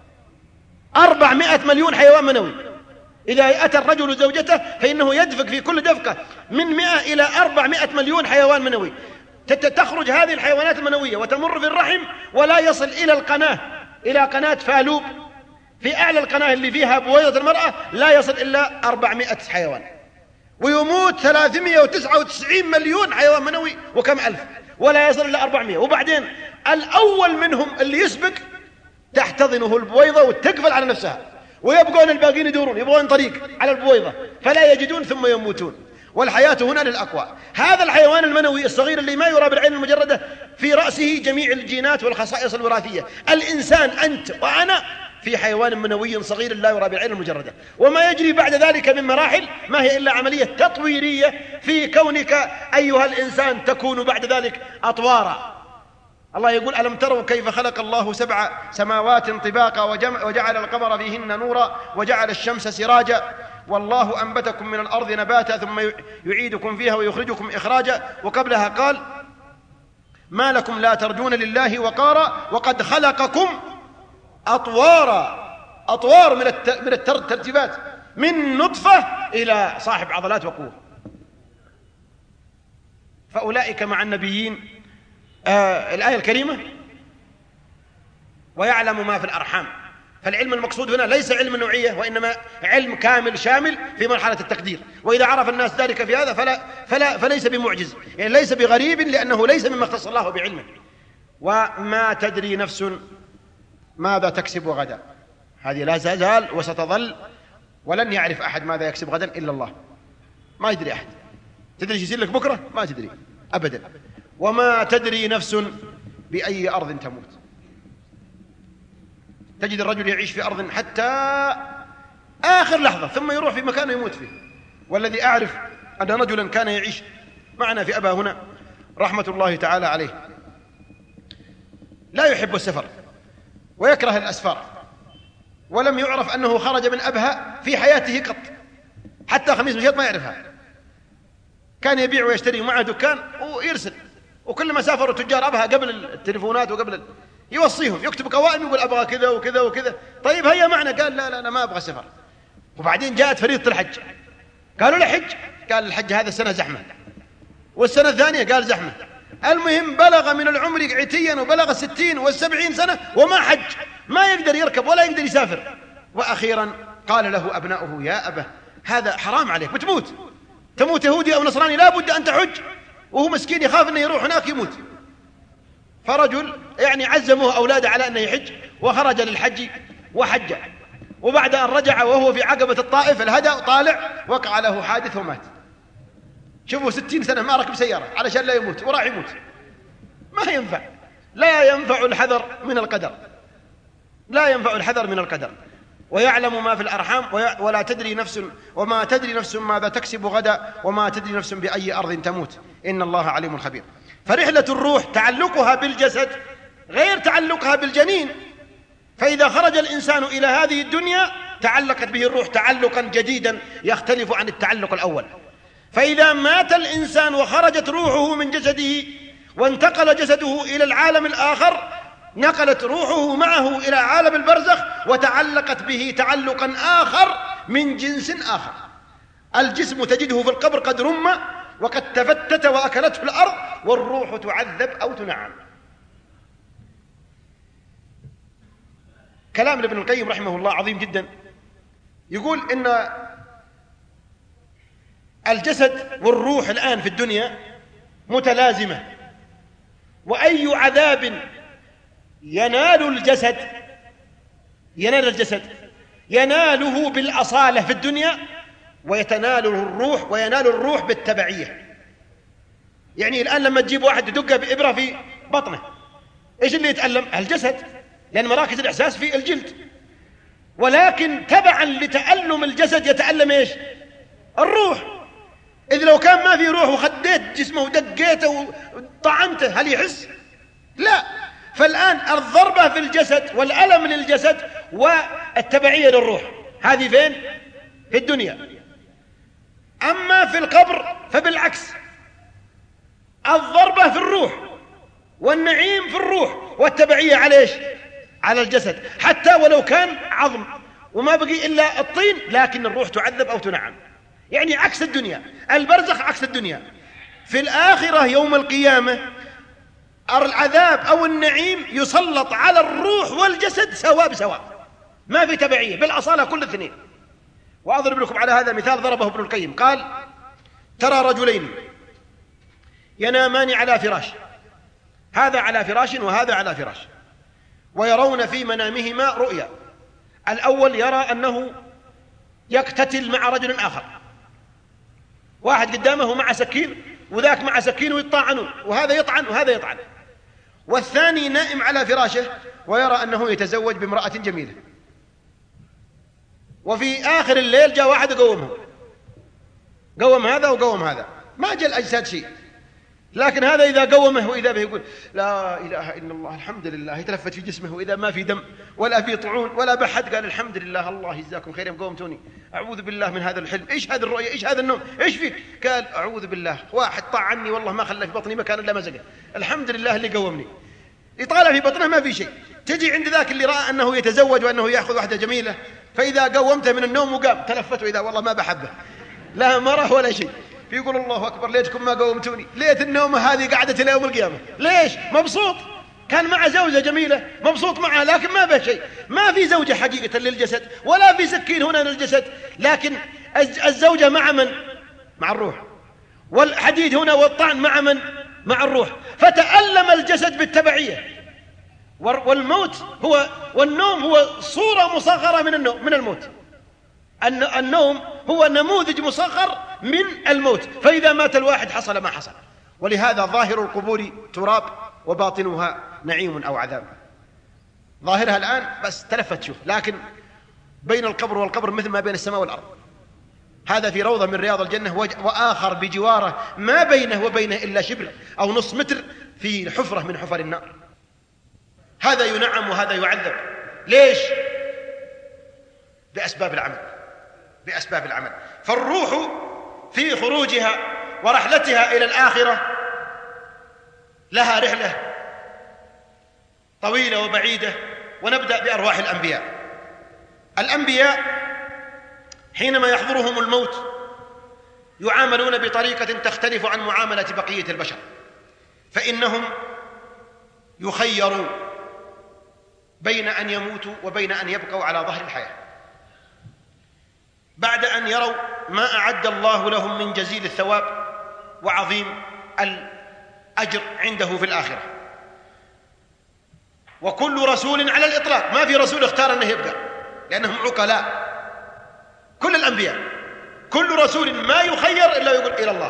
400 مليون حيوان منوي. إذا أتى الرجل زوجته فإنه يدفق في كل دفقة من 100 إلى 400 مليون حيوان منوي. تخرج هذه الحيوانات المنوية وتمر في الرحم ولا يصل إلى القناة، إلى قناة فالوب في أعلى القناة اللي فيها بويضة المرأة، لا يصل إلا 400 حيوان. ويموت 399 مليون حيوان منوي وكم ألف، ولا يصل إلى 400. وبعدين الأول منهم اللي يسبق تحتضنه البويضة وتقفل على نفسها، ويبقون الباقين يدورون يبغون طريق على البويضة فلا يجدون ثم يموتون. والحياة هنا للأقوى. هذا الحيوان المنوي الصغير اللي ما يرى بالعين المجردة في رأسه جميع الجينات والخصائص الوراثية. الإنسان أنت وأنا في حيوان منوي صغير لا يرى بالعين المجردة، وما يجري بعد ذلك من مراحل ما هي إلا عملية تطويرية في كونك أيها الإنسان تكون بعد ذلك أطوارا. الله يقول: ألم تروا كيف خلق الله 7 سماوات طباقا وجعل القمر فيهن نورا وجعل الشمس سراجا والله أنبتكم من الأرض نباتا ثم يعيدكم فيها ويخرجكم إخراجا. وقبلها قال: ما لكم لا ترجون لله وقارا وقد خلقكم أطوارا. أطوار من الترتيبات، من نطفة إلى صاحب عضلات وقوة. فأولئك مع النبيين. الآية الكريمة: ويعلم ما في الأرحام. فالعلم المقصود هنا ليس علم النوعية، وإنما علم كامل شامل في مرحلة التقدير. وإذا عرف الناس ذلك في هذا فليس بمعجز، يعني ليس بغريب، لأنه ليس مما اختص الله بعلمه. وما تدري نفس ماذا تكسب غدا. هذه لا زال وستظل، ولن يعرف أحد ماذا يكسب غدا إلا الله. ما يدري أحد. تدري ايش يصير لك بكرة؟ ما تدري أبدا. وما تدري نفس بأي أرض تموت. تجد الرجل يعيش في أرض حتى آخر لحظة ثم يروح في مكان يموت فيه. والذي أعرف أن رجلا كان يعيش معنا في أبا هنا رحمة الله تعالى عليه، لا يحب السفر ويكره الأسفار، ولم يعرف أنه خرج من أبها في حياته قط، حتى خميس مشيط ما يعرفها. كان يبيع ويشتري معه دكان ويرسل، وكل ما سافروا تجار أبها قبل التليفونات وقبل يوصيهم، يكتب قوائم يقول أبغى كذا وكذا وكذا. طيب هيا معنا. قال لا أنا ما أبغى سفر. وبعدين جاءت فريضة الحج، قالوا له حج، قال الحج هذا السنة زحمة، والسنة الثانية قال زحمة. المهم بلغ من العمر عتيا وبلغ 60 و70 سنة وما حج، ما يقدر يركب ولا يقدر يسافر. وأخيرا قال له أبناؤه: يا أبا هذا حرام عليك، بتموت، تموت يهودي أو نصراني، لا بد أن تحج. وهو مسكين يخاف أنه يروح هناك يموت. فرجل يعني عزموه أولاده على أنه يحج، وخرج للحج وحج. وبعد أن رجع وهو في عقبة الطائف الهدى طالع وقع له حادث ومات. شوفوا 60 سنة ما ركب سيارة علشان لا يموت، وراح يموت. ما ينفع. لا ينفع الحذر من القدر، لا ينفع الحذر من القدر. ويعلم ما في الأرحام ولا تدري نفس وما تدري نفس ماذا تكسب غدا وما تدري نفس بأي أرض تموت إن الله عليم خبير. فرحلة الروح تعلقها بالجسد غير تعلقها بالجنين. فإذا خرج الإنسان إلى هذه الدنيا تعلقت به الروح تعلقا جديدا يختلف عن التعلق الأول. فإذا مات الإنسان وخرجت روحه من جسده وانتقل جسده إلى العالم الآخر، نقلت روحه معه إلى عالم البرزخ وتعلقت به تعلقا آخر من جنس آخر. الجسم تجده في القبر قد رم وقد تفتت وأكلته الأرض، والروح تعذب أو تنعم. كلام ابن القيم رحمه الله عظيم جدا. يقول إن الجسد والروح الآن في الدنيا متلازمة، وأي عذاب ينال الجسد يناله بالأصالة في الدنيا، وينال الروح بالتبعية. يعني الآن لما تجيب واحد يدق بإبرة في بطنه، إيش اللي يتألم؟ الجسد، لأن مراكز الإحساس في الجلد. ولكن تبعا لتألم الجسد يتألم إيش؟ الروح. إذ لو كان ما في روح وخديت جسمه ودقيته وطعنته هل يحس؟ لا. فالآن الضربة في الجسد والألم للجسد والتبعية للروح هذه فين؟ في الدنيا. أما في القبر فبالعكس، الضربة في الروح والنعيم في الروح والتبعية على إيش؟ على الجسد، حتى ولو كان عظم وما بقي إلا الطين، لكن الروح تعذب أو تنعم. يعني عكس الدنيا، البرزخ عكس الدنيا. في الآخرة يوم القيامة العذاب أو النعيم يسلط على الروح والجسد سواء بسواء، ما في تبعية بالأصالة كل الاثنين. وأضرب لكم على هذا مثال ضربه ابن القيم. قال: ترى رجلين ينامان على فراش، هذا على فراش وهذا على فراش، ويرون في منامهما رؤيا. الأول يرى أنه يقتتل مع رجل آخر، واحد قدامه مع سكين وذاك مع سكين ويطعنون، وهذا يطعن وهذا يطعن. والثاني نائم على فراشه ويرى أنه يتزوج بامرأة جميلة، وفي آخر الليل جاء واحد قومه، قوم هذا وقوم هذا، ما جاء الأجساد شيء، لكن هذا إذا قومه وإذا به يقول لا إله إلا الله الحمد لله، يتلفت في جسمه وإذا ما في دم ولا في طعون ولا بحد قال الحمد لله الله يجزاكم خير يوم قومتوني، أعوذ بالله من هذا الحلم، إيش هذه الرؤية، إيش هذا النوم، إيش فيك؟ قال أعوذ بالله، واحد طعني والله ما خلى في بطني مكان إلا مزقه، الحمد لله اللي قومني. يطالع في بطنه ما في شيء، تجي عند ذاك اللي رأى أنه يتزوج وأنه يأخذ واحدة جميلة، فإذا قومته من النوم وقام تلفت وإذا والله ما بحبه، لا مرة ولا شيء، فيقول الله أكبر ليتكم ما قومتوني، ليت النومة هذه قعدت إلى يوم القيامة. ليش؟ مبسوط، كان مع زوجة جميلة مبسوط معها، لكن ما به شيء، ما في زوجة حقيقة للجسد ولا في سكين هنا للجسد، لكن الزوجة مع من؟ مع الروح، والحديد هنا والطعن مع من؟ مع الروح، فتألم الجسد بالتبعية. والموت هو والنوم هو صورة مصغرة من الموت. النوم هو نموذج مصغر من الموت، فإذا مات الواحد حصل ما حصل. ولهذا ظاهر القبور تراب وباطنها نعيم أو عذاب. ظاهرها الآن بس تلفت شوف، لكن بين القبر والقبر مثل ما بين السماء والأرض. هذا في روضة من رياض الجنة، وآخر بجواره ما بينه وبينه إلا شبر أو نص متر في حفرة من حفر النار. هذا ينعم وهذا يعذب. ليش؟ بأسباب العمل، بأسباب العمل. فالروح في خروجها ورحلتها إلى الآخرة لها رحلة طويلة وبعيدة. ونبدأ بأرواح الأنبياء. الأنبياء حينما يحضرهم الموت يعاملون بطريقة تختلف عن معاملة بقية البشر، فإنهم يخيرون بين أن يموتوا وبين أن يبقوا على ظهر الحياة بعد أن يروا ما أعد الله لهم من جزيل الثواب وعظيم الأجر عنده في الآخرة. وكل رسول على الإطلاق، ما في رسول اختار أنه يبقى لأنهم عقلاء، كل الأنبياء كل رسول ما يخير إلا يقول إلى الله،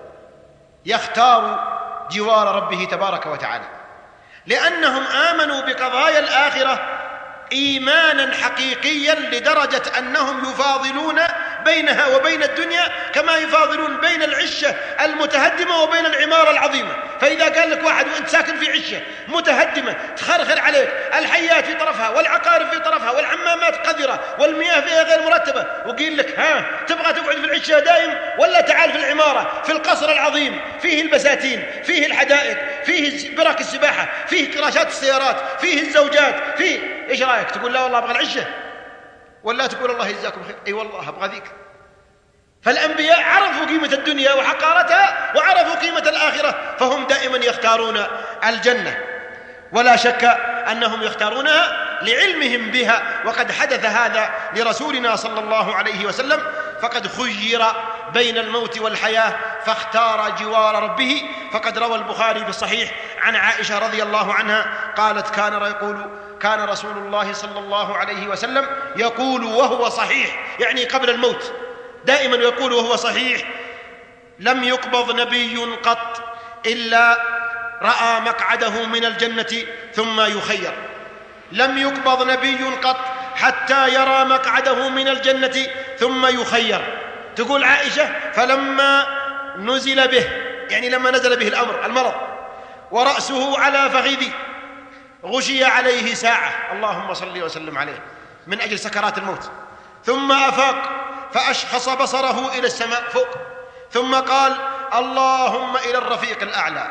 يختار جوار ربه تبارك وتعالى، لأنهم آمنوا بقضايا الآخرة إيمانا حقيقيا لدرجة أنهم يفاضلون بينها وبين الدنيا كما يفاضلون بين العشة المتهدمة وبين العمارة العظيمة. فإذا قال لك واحد وأنت ساكن في عشة متهدمة تخرخر عليك، الحيات في طرفها والعقارب في طرفها والحمامات قذرة والمياه فيها غير مرتبة، وقيل لك ها تبغى تقعد في العشة دائم ولا تعال في العمارة في القصر العظيم فيه البساتين فيه الحدائق فيه برك السباحة فيه كراشات السيارات فيه الزوجات فيه، إيش رأيك؟ تقول لا والله أبغى العشة، ولا تقول الله يجزاكم خير أي والله أبغى ذيك. فالأنبياء عرفوا قيمة الدنيا وحقارتها وعرفوا قيمة الآخرة، فهم دائما يختارون الجنة، ولا شك أنهم يختارونها لعلمهم بها. وقد حدث هذا لرسولنا صلى الله عليه وسلم، فقد خير بين الموت والحياة فاختار جوار ربه. فقد روى البخاري في الصحيح عن عائشة رضي الله عنها قالت كان رسول الله صلى الله عليه وسلم يقول وهو صحيح، يعني قبل الموت دائما يقول وهو صحيح: لم يقبض نبي قط إلا رأى مقعده من الجنة ثم يخير. لم يقبض نبي قط حتى يرى مقعده من الجنة ثم يخير. تقول عائشة: فلما نزل به، يعني لما نزل به المرض ورأسه على فخذي غشي عليه ساعة، اللهم صل وسلم عليه، من أجل سكرات الموت، ثم أفاق فأشخص بصره إلى السماء فوق، ثم قال: اللهم إلى الرفيق الأعلى.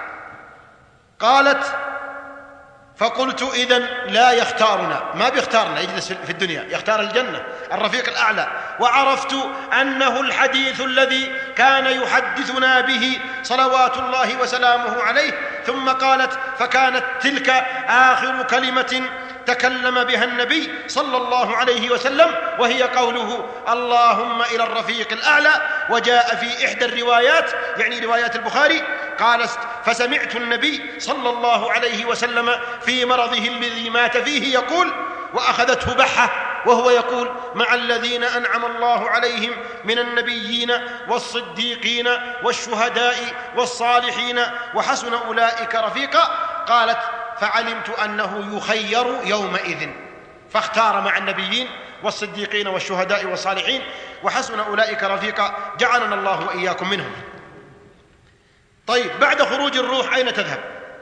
قالت: فقلت إذن لا يختارنا، ما بيختارنا يجلس في الدنيا، يختار الجنة الرفيق الأعلى. وعرفت أنه الحديث الذي كان يحدثنا به صلوات الله وسلامه عليه. ثم قالت: فكانت تلك آخر كلمة تكلم بها النبي صلى الله عليه وسلم، وهي قوله اللهم إلى الرفيق الأعلى. وجاء في إحدى الروايات، يعني روايات البخاري، قال فسمعت النبي صلى الله عليه وسلم في مرضه الذي مات فيه يقول، وأخذته بحة، وهو يقول مع الذين أنعم الله عليهم من النبيين والصديقين والشهداء والصالحين وحسن أولئك رفيقا. قالت فعلمت أنه يخير يومئذ، فاختار مع النبيين والصديقين والشهداء والصالحين وحسن أولئك رفيقا، جعلنا الله وإياكم منهم. طيب، بعد خروج الروح أين تذهب؟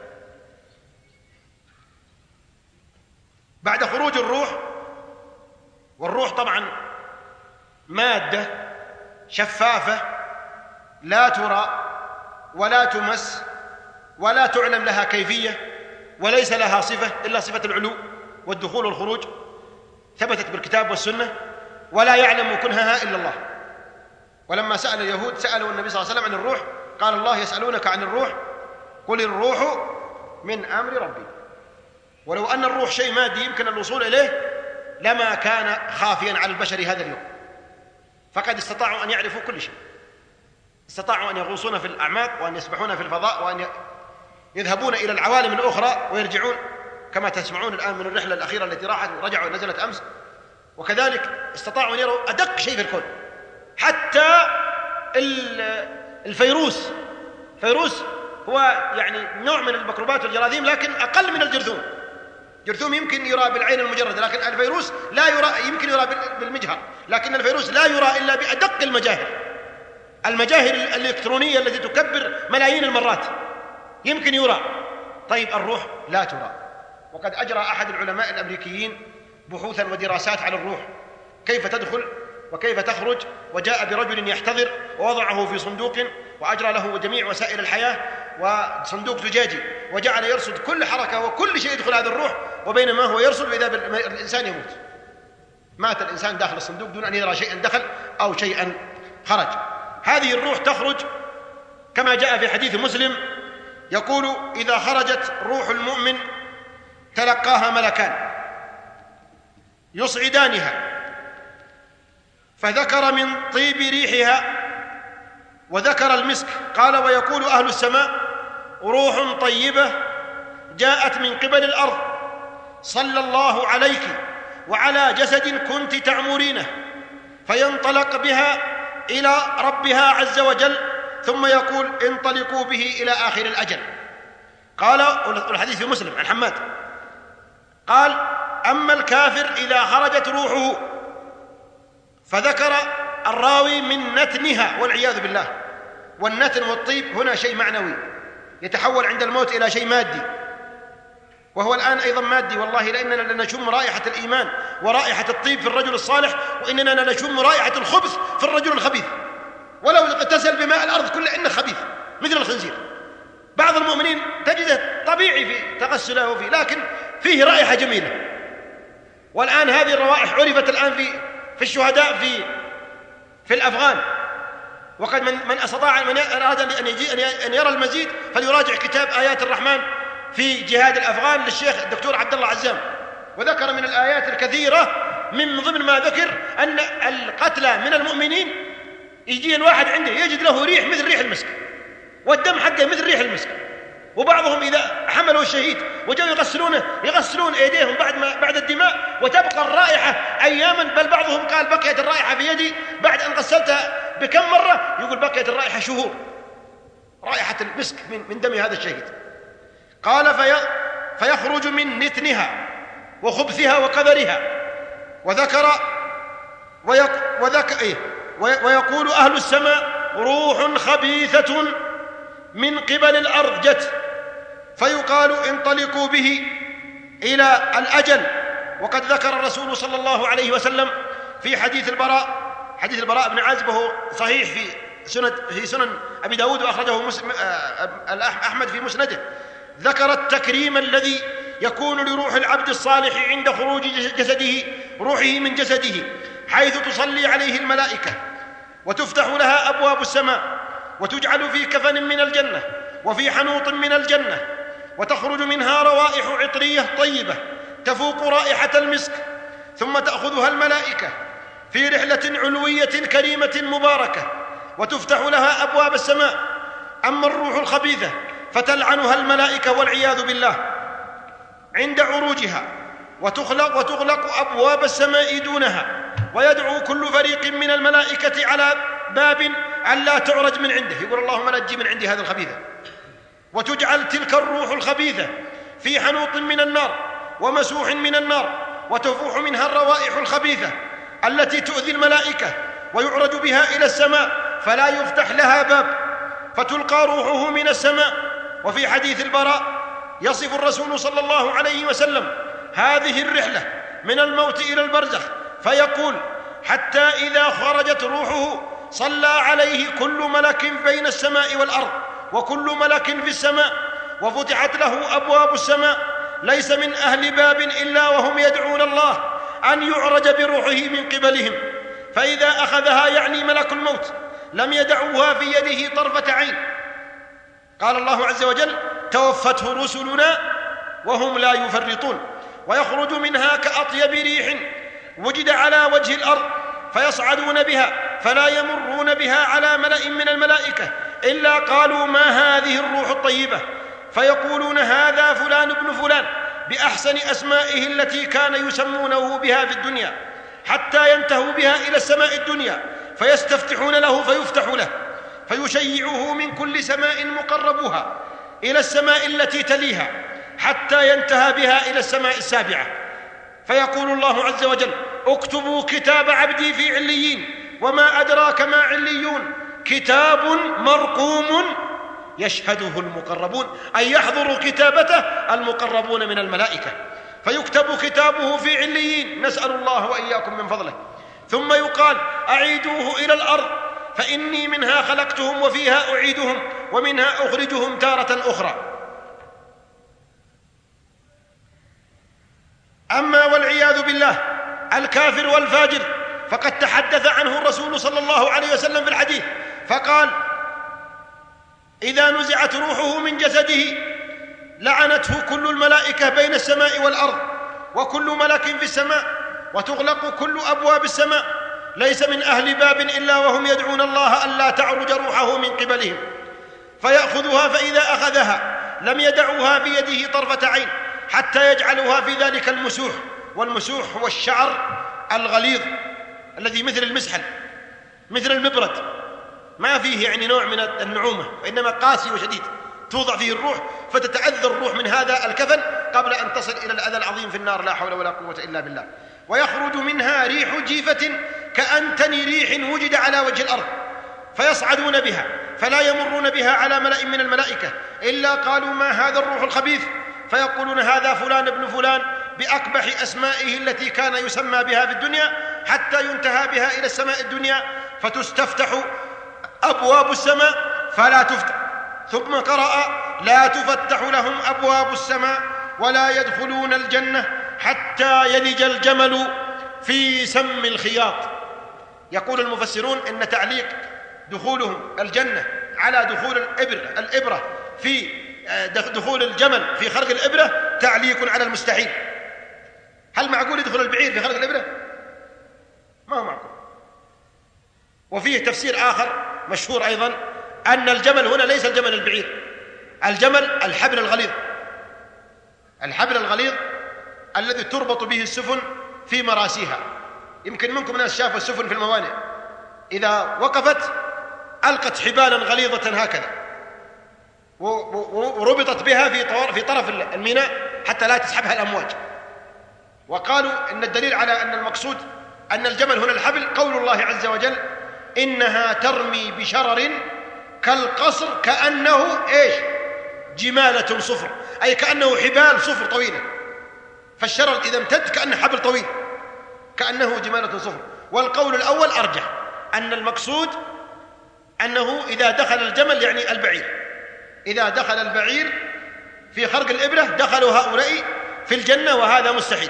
بعد خروج الروح، والروح طبعا مادة شفافة لا ترى ولا تمس ولا تعلم لها كيفية، وليس لها صفة إلا صفة العلو والدخول والخروج، ثبتت بالكتاب والسنة، ولا يعلم كنهها إلا الله. ولما سأل اليهود سألوا النبي صلى الله عليه وسلم عن الروح، قال الله يسألونك عن الروح قل الروح من أمر ربي. ولو أن الروح شيء مادي يمكن الوصول إليه لما كان خافيا على البشر هذا اليوم، فقد استطاعوا أن يعرفوا كل شيء، استطاعوا أن يغوصون في الأعماق وأن يسبحون في الفضاء وأن يذهبون إلى العوالم الأخرى ويرجعون، كما تسمعون الآن من الرحلة الأخيرة التي راحت ورجعوا نزلت أمس. وكذلك استطاعوا أن يروا أدق شيء في الكون، حتى الفيروس هو يعني نوع من الميكروبات والجراثيم لكن أقل من الجرثوم. الجرثوم يمكن يرى بالعين المجردة، لكن الفيروس لا يرى، يمكن يرى بالمجهر، لكن الفيروس لا يرى إلا بأدق المجاهر الإلكترونية التي تكبر ملايين المرات يمكن يرى. طيب الروح لا ترى. وقد أجرى أحد العلماء الأمريكيين بحوثا ودراسات على الروح، كيف تدخل وكيف تخرج، وجاء برجل يحتضر ووضعه في صندوق وأجرى له جميع وسائل الحياة وصندوق زجاجي، وجعل يرصد كل حركة وكل شيء يدخل هذا الروح، وبينما هو يرصد إذا الإنسان يموت. مات الإنسان داخل الصندوق دون أن يرى شيئا دخل أو شيئا خرج. هذه الروح تخرج كما جاء في حديث مسلم، يقول إذا خرجت روح المؤمن تلقاها ملكان يصعدانها، فذكر من طيب ريحها وذكر المسك، قال ويقول أهل السماء روح طيبة جاءت من قبل الأرض صلى الله عليك وعلى جسد كنت تعمرينه، فينطلق بها إلى ربها عز وجل ثم يقول انطلقوا به إلى آخر الأجل. قال الحديث في مسلم عن حماد قال أما الكافر إذا خرجت روحه، فذكر الراوي من نتنها والعياذ بالله. والنتن والطيب هنا شيء معنوي يتحول عند الموت إلى شيء مادي، وهو الآن أيضا مادي. والله لأننا لنشم رائحة الإيمان ورائحة الطيب في الرجل الصالح، وإننا لنشم رائحة الخبث في الرجل الخبيث، ولو اغتسل بماء الأرض كله إنه خبيث مثل الخنزير. بعض المؤمنين تجده طبيعي في تغسله فيه، لكن فيه رائحة جميلة. والآن هذه الروائح عرفت الآن في الشهداء في الأفغان. وقد من استطاع من أراد أن يرى المزيد فليراجع كتاب آيات الرحمن في جهاد الأفغان للشيخ الدكتور عبد الله عزام، وذكر من الآيات الكثيرة من ضمن ما ذكر أن القتلى من المؤمنين يجي الواحد عنده يجد له ريح مثل ريح المسك، والدم حقه مثل ريح المسك. وبعضهم إذا حملوا الشهيد وجاءوا يغسلون أيديهم بعد الدماء وتبقى الرائحة أياما، بل بعضهم قال بقيت الرائحة في يدي بعد أن غسلتها بكم مرة، يقول بقيت الرائحة شهور، رائحة المسك من دم هذا الشهيد. قال فيخرج من نتنها وخبثها وقذرها، ويقول أهل السماء روح خبيثة من قبل الأرض جت، فيقال انطلقوا به إلى الأجل. وقد ذكر الرسول صلى الله عليه وسلم في حديث البراء بن عازب، وهو صحيح في سنن أبي داود وأخرجه أحمد في مسنده، ذكر التكريم الذي يكون لروح العبد الصالح عند خروج روحه من جسده، حيث تصلي عليه الملائكة وتفتح لها أبواب السماء وتجعل في كفن من الجنة وفي حنوط من الجنة، وتخرج منها روائح عطرية طيبة تفوق رائحة المسك، ثم تأخذها الملائكة في رحلة علوية كريمة مباركة وتفتح لها أبواب السماء. أما الروح الخبيثة فتلعنها الملائكة والعياذ بالله عند عروجها، وتغلق أبواب السماء دونها، ويدعو كل فريق من الملائكة على باب أن لا تعرج من عنده، يقول اللهم نجي من عندي هذا الخبيثة. وتجعل تلك الروح الخبيثة في حنوط من النار ومسوح من النار، وتفوح منها الروائح الخبيثة التي تؤذي الملائكة، ويعرج بها إلى السماء فلا يفتح لها باب، فتلقى روحه من السماء. وفي حديث البراء يصف الرسول صلى الله عليه وسلم هذه الرحلة من الموت إلى البرزخ فيقول: حتى إذا خرجت روحه صلى عليه كل ملك بين السماء والأرض وكل ملك في السماء، وفتحت له أبواب السماء، ليس من أهل باب إلا وهم يدعون الله أن يعرج بروحه من قبلهم، فإذا أخذها يعني ملك الموت لم يدعوها في يده طرفة عين. قال الله عز وجل: توفته رسلنا وهم لا يفرطون، ويخرج منها كأطيب ريح وجد على وجه الأرض، فيصعدون بها فلا يمرون بها على ملأ من الملائكة إلا قالوا: ما هذه الروح الطيبة؟ فيقولون: هذا فلان ابن فلان، بأحسن أسمائه التي كان يسمونه بها في الدنيا، حتى ينتهوا بها إلى السماء الدنيا، فيستفتحون له فيفتح له، فيشيعه من كل سماء مقربها إلى السماء التي تليها، حتى ينتهى بها إلى السماء السابعة. فيقول الله عز وجل: اكتبوا كتاب عبدي في عليين، وما أدراك ما عليون، كتاب مرقوم يشهده المقربون، أي يحضر كتابته المقربون من الملائكة، فيكتب كتابه في عليين، نسأل الله وإياكم من فضله. ثم يقال: أعيدوه إلى الأرض فإني منها خلقتهم وفيها أعيدهم ومنها أخرجهم تارة أخرى. أما والعياذ بالله الكافر والفاجر فقد تحدث عنه الرسول صلى الله عليه وسلم في الحديث فقال: إذا نزعت روحه من جسده لعنته كل الملائكة بين السماء والأرض وكل ملك في السماء، وتغلق كل أبواب السماء، ليس من أهل باب إلا وهم يدعون الله ألا تعرج روحه من قبلهم، فيأخذها، فإذا أخذها لم يدعوها بيده طرفة عين حتى يجعلها في ذلك المسوح. والمسوح هو الشعر الغليظ الذي مثل المسحل، مثل المبرد، ما فيه يعني نوع من النعومة، وإنما قاسي وشديد، توضع فيه الروح فتتأذى الروح من هذا الكفن قبل أن تصل إلى الأذى العظيم في النار، لا حول ولا قوة إلا بالله. ويخرج منها ريح جيفة كأنتن ريح وجد على وجه الأرض، فيصعدون بها فلا يمرون بها على ملأ من الملائكة إلا قالوا: ما هذا الروح الخبيث؟ فيقولون: هذا فلان ابن فلان، بأقبح أسمائه التي كان يسمى بها في الدنيا، حتى ينتهى بها إلى السماء الدنيا، فتستفتح أبواب السماء فلا تفتح. ثم قرأ: لا تفتح لهم أبواب السماء ولا يدخلون الجنة حتى يلج الجمل في سم الخياط. يقول المفسرون إن تعليق دخولهم الجنة على دخول الإبرة في دخول الجمل في خرق الإبرة تعليق على المستحيل. هل معقول يدخل البعير في خرق الإبرة؟ ما هو معقول. وفيه تفسير آخر مشهور أيضا أن الجمل هنا ليس الجمل البعير، الجمل الحبل الغليظ، الحبل الغليظ الذي تربط به السفن في مراسيها. يمكن منكم ناس شافوا السفن في الموانئ إذا وقفت ألقت حبالا غليظة هكذا وربطت بها في طرف الميناء حتى لا تسحبها الأمواج. وقالوا إن الدليل على أن المقصود أن الجمل هنا الحبل قول الله عز وجل: إنها ترمي بشرر كالقصر كأنه إيش؟ جمالة صفر، أي كأنه حبال صفر طويلة، فالشرر إذا امتد كأنه حبل طويل كأنه جمالة صفر. والقول الأول أرجح، أن المقصود أنه إذا دخل الجمل يعني البعير، إذا دخل البعير في خرق الإبرة دخلوا هؤلاء في الجنة، وهذا مستحيل.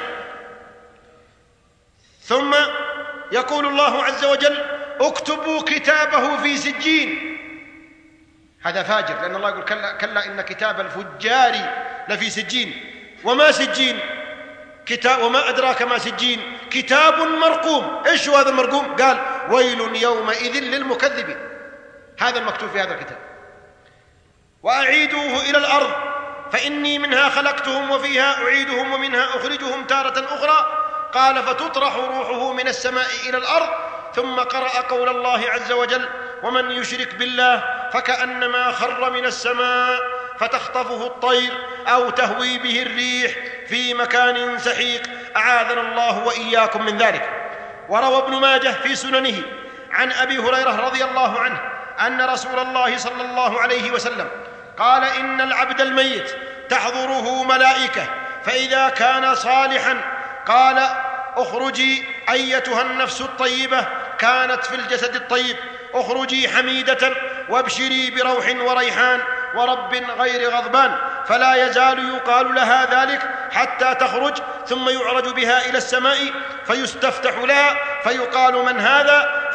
ثم يقول الله عز وجل: اكتبوا كتابه في سجين. هذا فاجر، لأن الله يقول: كلا إن كتاب الفجار لفي سجين. وما سجين؟ كتاب وما أدراك ما سجين كتاب مرقوم. إيش هو هذا المرقوم؟ قال ويل يومئذ للمكذبين. هذا المكتوب في هذا الكتاب. وأعيدوه إلى الأرض فإني منها خلقتهم وفيها أعيدهم ومنها أخرجهم تارة أخرى. قال فتطرح روحه من السماء إلى الأرض. ثم قرأ قول الله عز وجل ومن يشرك بالله فكأنما خر من السماء فتخطفه الطير أو تهوي به الريح في مكان سحيق. أعاذنا الله وإياكم من ذلك. وروى ابن ماجه في سننه عن أبي هريرة رضي الله عنه أن رسول الله صلى الله عليه وسلم قال إن العبد الميت تحضره ملائكة فإذا كان صالحا قال اخرجي أيتها النفس الطيبة كانت في الجسد الطيب اخرجي حميدة وابشري بروح وريحان ورب غير غضبان. فلا يزال يقال لها ذلك حتى تخرج ثم يعرج بها إلى السماء فيستفتح لها فيقال من هذا؟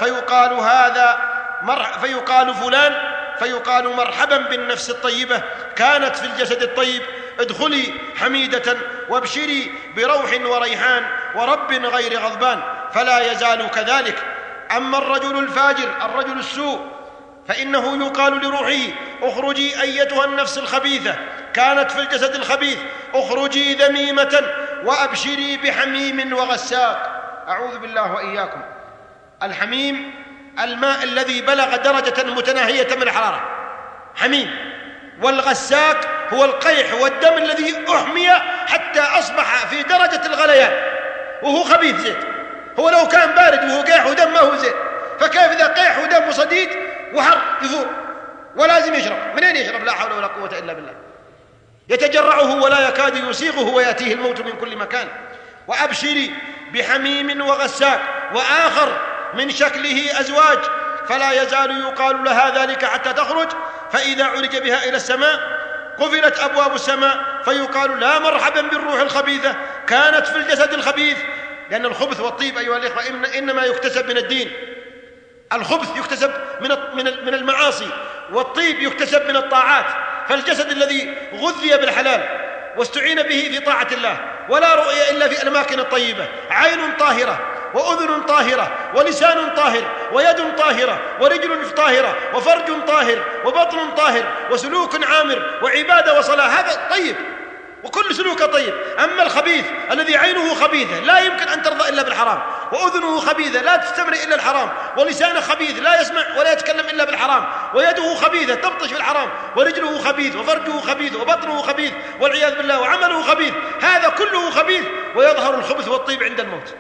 فيقال فلان فيقال مرحبا بالنفس الطيبة كانت في الجسد الطيب ادخلي حميدة وابشري بروح وريحان ورب غير غضبان. فلا يزال كذلك. أما الرجل الفاجر الرجل السوء فإنه يقال لروحه اخرجي أيتها النفس الخبيثة كانت في الجسد الخبيث اخرجي ذميمة وأبشري بحميم وغساق. أعوذ بالله وإياكم. الحميم الماء الذي بلغ درجة متناهية من الحرارة حميم. والغساق هو القيح والدم الذي أحمي حتى أصبح في درجة الغليان وهو خبيث زيت. هو لو كان بارد وهو قيح ودم ما هو زيت، فكيف إذا قيح ودم وصديد وحر يثور ولازم يشرب؟ منين يشرب؟ لا حول ولا قوة إلا بالله. يتجرعه ولا يكاد يسيغه ويأتيه الموت من كل مكان. وأبشري بحميم وغساق. وآخر من شكله أزواج فلا يزال يقال لها ذلك حتى تخرج فإذا عرج بها إلى السماء قفلت أبواب السماء فيقال لا مرحبا بالروح الخبيثة كانت في الجسد الخبيث. لأن الخبث والطيب أيها الإخوة إنما يكتسب من الدين. الخبث يكتسب من المعاصي والطيب يكتسب من الطاعات. فالجسد الذي غذي بالحلال واستعين به في طاعة الله ولا رؤية إلا في الأماكن الطيبة عين طاهرة وأذن طاهرة ولسان طاهر ويد طاهرة ورجل طاهرة وفرج طاهر وبطن طاهر وسلوك عامر وعبادة وصلاة، هذا طيب وكل سلوك طيب. أما الخبيث الذي عينه خبيثة لا يمكن أن ترضى إلا بالحرام، وأذنه خبيثة لا تستمر إلا الحرام، ولسانه خبيث لا يسمع ولا يتكلم إلا بالحرام، ويده خبيثة تبطش في الحرام، ورجله خبيث وفرجه خبيث وبطنه خبيث والعياذ بالله وعمله خبيث، هذا كله خبيث ويظهر الخبث والطيب عند الموت.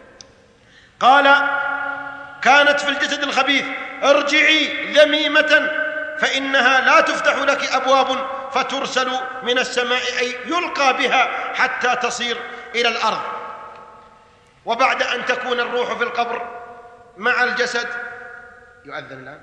قال كانت في الجسد الخبيث ارجعي ذميمة فإنها لا تفتح لك أبواب فترسل من السماء أي يلقى بها حتى تصير إلى الأرض. وبعد أن تكون الروح في القبر مع الجسد يؤذن الآن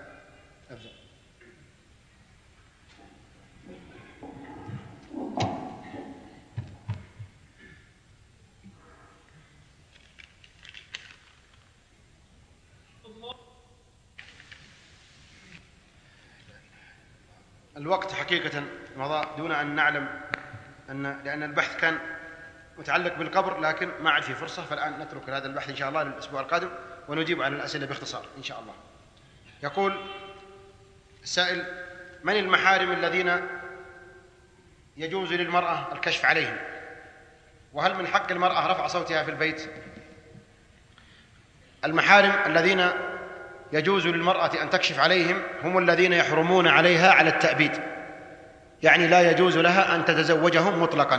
الوقت حقيقة مضى دون أن نعلم لأن البحث كان متعلق بالقبر لكن ما عاد في فرصة، فالآن نترك هذا البحث إن شاء الله للأسبوع القادم ونجيب على الأسئلة باختصار إن شاء الله. يقول السائل: من المحارم الذين يجوز للمرأة الكشف عليهم؟ وهل من حق المرأة رفع صوتها في البيت؟ المحارم الذين يجوز للمرأة أن تكشف عليهم هم الذين يحرمون عليها على التأبيد، يعني لا يجوز لها أن تتزوجهم مطلقا،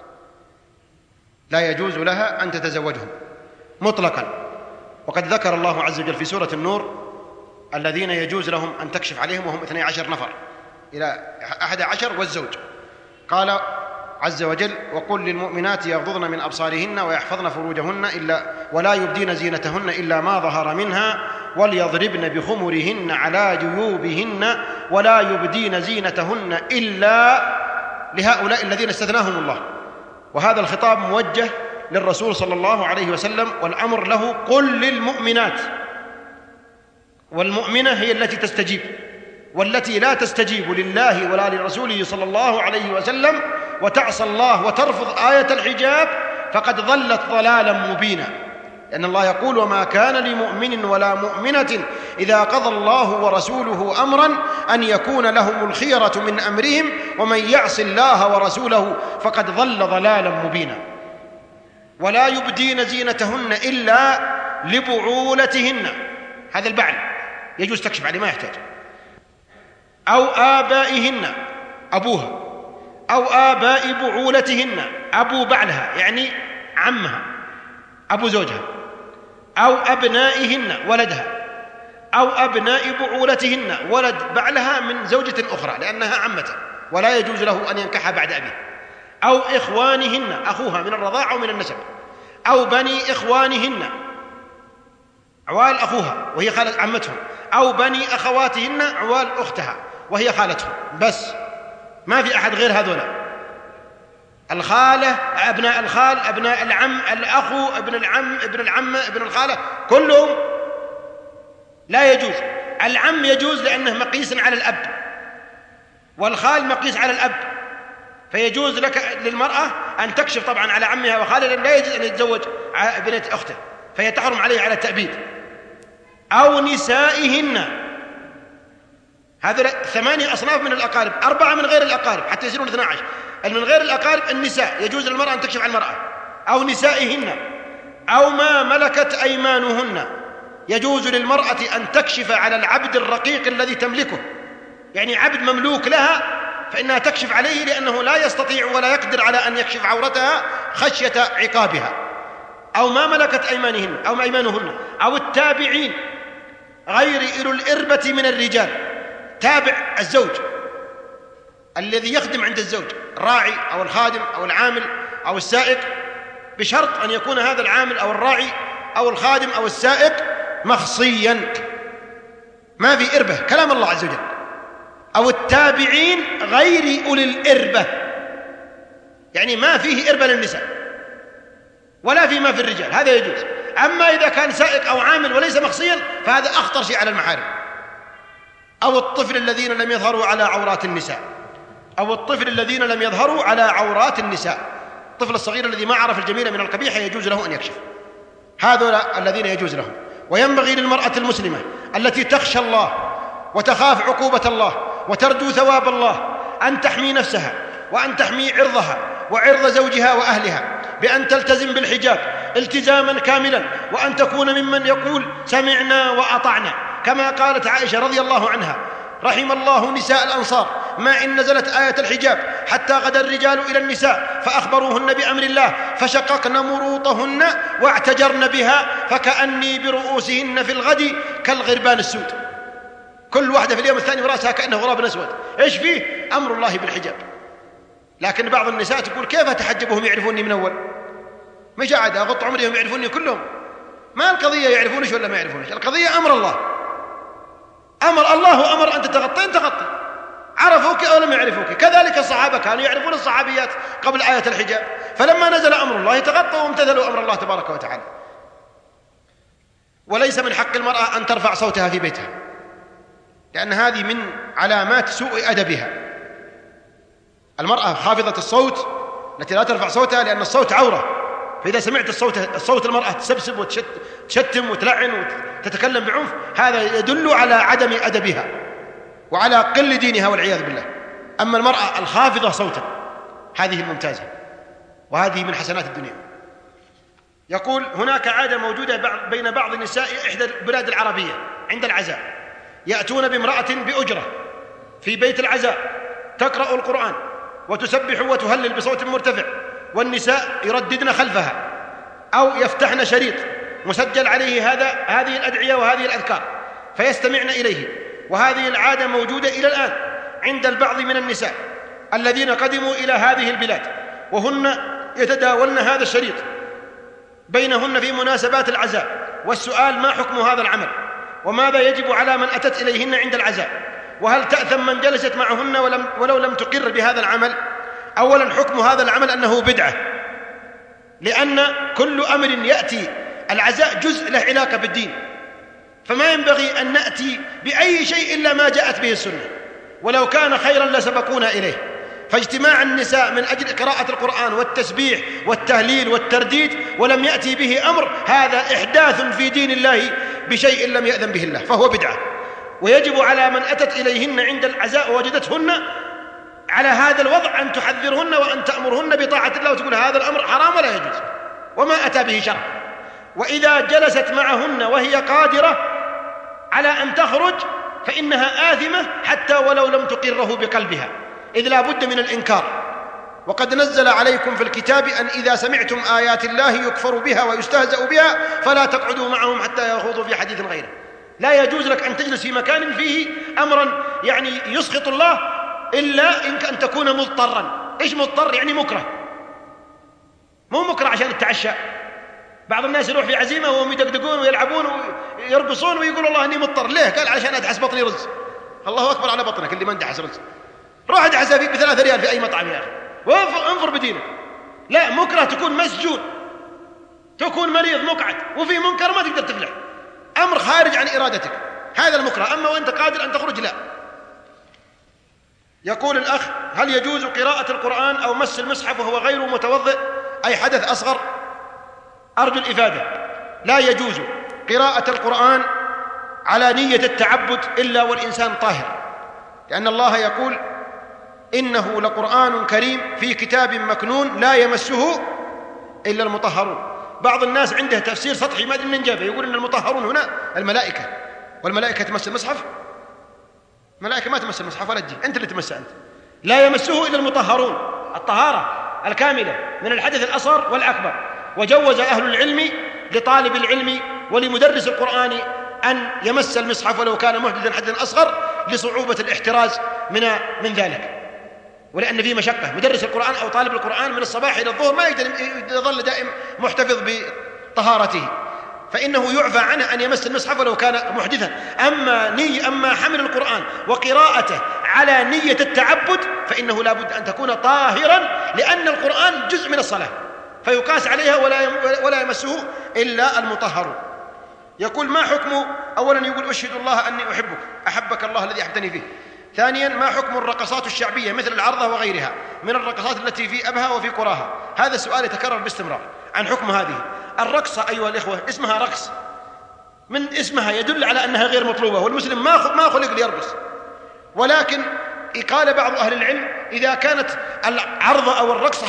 لا يجوز لها أن تتزوجهم مطلقا. وقد ذكر الله عز وجل في سورة النور الذين يجوز لهم أن تكشف عليهم وهم 12 نفر إلى 11 والزوج. قال عز وجل: وقل للمؤمنات يغضضن من أبصارهن ويحفظن فروجهن ولا يبدين زينتهن إلا ما ظهر منها وليضربن بخمرهن على جيوبهن ولا يبدين زينتهن إلا لهؤلاء الذين استثناهم الله. وهذا الخطاب موجه للرسول صلى الله عليه وسلم، والأمر له قل للمؤمنات، والمؤمنة هي التي تستجيب، والتي لا تستجيب لله ولا لرسوله صلى الله عليه وسلم وتعصى الله وترفض آية الحجاب فقد ضلت ضلالا مبينا، لأن الله يقول: وما كان لمؤمن ولا مؤمنة إذا قضى الله ورسوله أمرا أن يكون لهم الخيرة من أمرهم ومن يعص الله ورسوله فقد ضل ضلالا مبينا. ولا يبدين زينتهن إلا لبعولتهن، هذا البعل يجوز تكشف عليه، ما يحتاج، أو آبائهن، أبوها، أو آباء بعولتهن، أبو بعلها يعني عمها أبو زوجها، أو أبنائهن ولدها، أو أبناء بعولتهن ولد بعلها من زوجة أخرى لأنها عمته ولا يجوز له أن ينكحها بعد أبيه، أو إخوانهن، أخوها من الرضاعة ومن النسب، أو بني إخوانهن، عوال أخوها وهي خالة عمتهم، أو بني أخواتهن، عوال أختها وهي خالتهم، بس ما في أحد غير هذولا. الخالة، أبناء الخال، أبناء العم، الأخو، ابن العم، ابن العمة، ابن الخالة، كلهم لا يجوز. العم يجوز لأنه مقيس على الأب، والخال مقيس على الأب، فيجوز لك للمرأة أن تكشف طبعا على عمها وخالها، لأن لا يجوز أن يتزوج بنت أخته فهي تحرم عليه على التأبيد. أو نسائهن، هذا 8 أصناف من الأقارب، 4 من غير الأقارب حتى يصيرون 12. من غير الأقارب النساء يجوز للمرأة أن تكشف على المرأة. أو نسائهن، أو ما ملكت أيمانهن، يجوز للمرأة أن تكشف على العبد الرقيق الذي تملكه، يعني عبد مملوك لها فإنها تكشف عليه لأنه لا يستطيع ولا يقدر على أن يكشف عورتها خشية عقابها. أو ما ملكت أيمانهن أو أيمانهن، أو التابعين غير أولي الإربة من الرجال، تابع الزوج الذي يخدم عند الزوج، الراعي أو الخادم أو العامل أو السائق، بشرط أن يكون هذا العامل أو الراعي أو الخادم أو السائق مخصيا، ما في إربة، كلام الله عز وجل. أو التابعين غير أولي الإربة، يعني ما فيه إربة للنساء ولا فيما في الرجال، هذا يجوز. أما إذا كان سائق أو عامل وليس مخصيا فهذا أخطر شيء على المحارم. أو الطفل الذين لم يظهروا على عورات النساء، أو الطفل الذين لم يظهروا على عورات النساء، الطفل الصغير الذي ما عرف الجميل من القبيح يجوز له أن يكشف، هذول الذين يجوز لهم. وينبغي للمرأة المسلمة التي تخشى الله وتخاف عقوبة الله وترجو ثواب الله أن تحمي نفسها وأن تحمي عرضها وعرض زوجها وأهلها بأن تلتزم بالحجاب التزاما كاملا، وأن تكون ممن يقول سمعنا وأطعنا، كما قالت عائشة رضي الله عنها: رحم الله نساء الأنصار ما إن نزلت آية الحجاب حتى غدا الرجال إلى النساء فأخبروهن بأمر الله فشققن مروطهن واعتجرن بها فكأني برؤوسهن في الغد كالغربان السود. كل واحدة في اليوم الثاني برأسها كأنه غراب أسود. إيش فيه؟ أمر الله بالحجاب. لكن بعض النساء تقول: كيف أتحجبهم يعرفوني من أول؟ مش قاعد أغط عمرهم يعرفوني كلهم. ما القضية يعرفونش ولا ما يعرفونش، القضية أمر الله. أمر الله أمر أن تتغطين تغطي، عرفوك أو لم يعرفوك. كذلك الصحابة كانوا يعرفون الصحابيات قبل آية الحجاب، فلما نزل أمر الله تغطوا وامتثلوا أمر الله تبارك وتعالى. وليس من حق المرأة أن ترفع صوتها في بيتها، لأن هذه من علامات سوء أدبها. المرأة خافضة الصوت التي لا ترفع صوتها، لأن الصوت عورة، فإذا سمعت الصوت المرأة تسبسب وتشتم وتلعن وتتكلم بعنف، هذا يدل على عدم أدبها وعلى قل دينها والعياذ بالله. أما المرأة الخافضة صوتا هذه الممتازة، وهذه من حسنات الدنيا. يقول: هناك عادة موجودة بين بعض النساء إحدى البلاد العربية عند العزاء، يأتون بامرأة بأجرة في بيت العزاء تقرأ القرآن وتسبح وتهلل بصوت مرتفع، والنساء يرددن خلفها أو يفتحن شريط مسجل عليه هذه الأدعية وهذه الأذكار فيستمعن إليه. وهذه العادة موجودة إلى الآن عند البعض من النساء الذين قدموا إلى هذه البلاد، وهن يتداولن هذا الشريط بينهن في مناسبات العزاء. والسؤال: ما حكم هذا العمل؟ وماذا يجب على من أتت إليهن عند العزاء؟ وهل تأثم من جلست معهن ولو لم تقر بهذا العمل؟ أولا، حكم هذا العمل أنه بدعة، لأن كل أمر يأتي العزاء جزء له علاقة بالدين، فما ينبغي أن نأتي بأي شيء إلا ما جاءت به السنة، ولو كان خيرا لسبقونا إليه. فاجتماع النساء من أجل قراءة القرآن والتسبيح والتهليل والترديد ولم يأتي به أمر، هذا إحداث في دين الله بشيء لم يأذن به الله، فهو بدعة. ويجب على من أتت إليهن عند العزاء ووجدتهن على هذا الوضع أن تحذرهن وأن تأمرهن بطاعة الله وتقول هذا الأمر حرام ولا يجوز وما أتى به شرع. وإذا جلست معهن وهي قادرة على أن تخرج فإنها آثمة حتى ولو لم تقره بقلبها، إذ لا بد من الإنكار. وقد نزل عليكم في الكتاب أن إذا سمعتم آيات الله يكفر بها ويستهزأ بها فلا تقعدوا معهم حتى يخوضوا في حديث غيره. لا يجوز لك أن تجلس في مكان فيه أمرا يعني يسخط الله إلا إن أن تكون مضطرا. إيش مضطر؟ يعني مكره، مو مكره عشان التعشى. بعض الناس يروح في عزيمة وهم يدقدقون ويلعبون ويرقصون ويقول الله إني مضطر. ليه؟ قال عشان أدحس بطني رز. الله أكبر على بطنك اللي ما اندحس رز. روح ادحس فيه ب3 ريال في أي مطعم يا أخي وانظر بدينك. لا، مكره تكون مسجون، تكون مريض مقعد وفي منكر ما تقدر تفلح، أمر خارج عن إرادتك، هذا المكره. أما وأنت قادر أن تخرج لا. يقول الأخ: هل يجوز قراءة القرآن أو مس المصحف وهو غير متوضئ أي حدث أصغر؟ أرجو الإفادة. لا يجوز قراءة القرآن على نية التعبد إلا والإنسان طاهر، لأن الله يقول: إنه لقرآن كريم في كتاب مكنون لا يمسه إلا المطهرون. بعض الناس عنده تفسير سطحي ما أدري من جابه، يقول إن المطهرون هنا الملائكة، والملائكة تمس المصحف؟ الملائكة ما تمس المصحف ولا تجي، أنت اللي تمس أنت. لا يمسه إلا المطهرون، الطهارة الكاملة من الحدث الأصغر والأكبر. وجوز أهل العلم لطالب العلم ولمدرس القرآن أن يمس المصحف ولو كان محدثا حدثا أصغر لصعوبة الاحتراز من ذلك، ولأن فيه مشقة. مدرس القرآن أو طالب القرآن من الصباح إلى الظهر ما يقدر يظل دائم محتفظ بطهارته، فإنه يعفى عنه أن يمس المصحف ولو كان محدثا. أما حمل القرآن وقراءته على نية التعبد فإنه لا بد أن تكون طاهرا، لأن القرآن جزء من الصلاة فيقاس عليها ولا يمسه إلا المطهرون. يقول: ما حكم، أولا يقول: أشهد الله أني أحبك، أحبك الله الذي أحبتني فيه. ثانيا: ما حكم الرقصات الشعبية مثل العرضة وغيرها من الرقصات التي في أبها وفي قراها؟ هذا السؤال يتكرر باستمرار عن حكم هذه الرقصة. أيها الإخوة، اسمها رقص، من اسمها يدل على أنها غير مطلوبة، والمسلم ما خلق ليرقص. ولكن قال بعض أهل العلم: إذا كانت العرضة أو الرقصة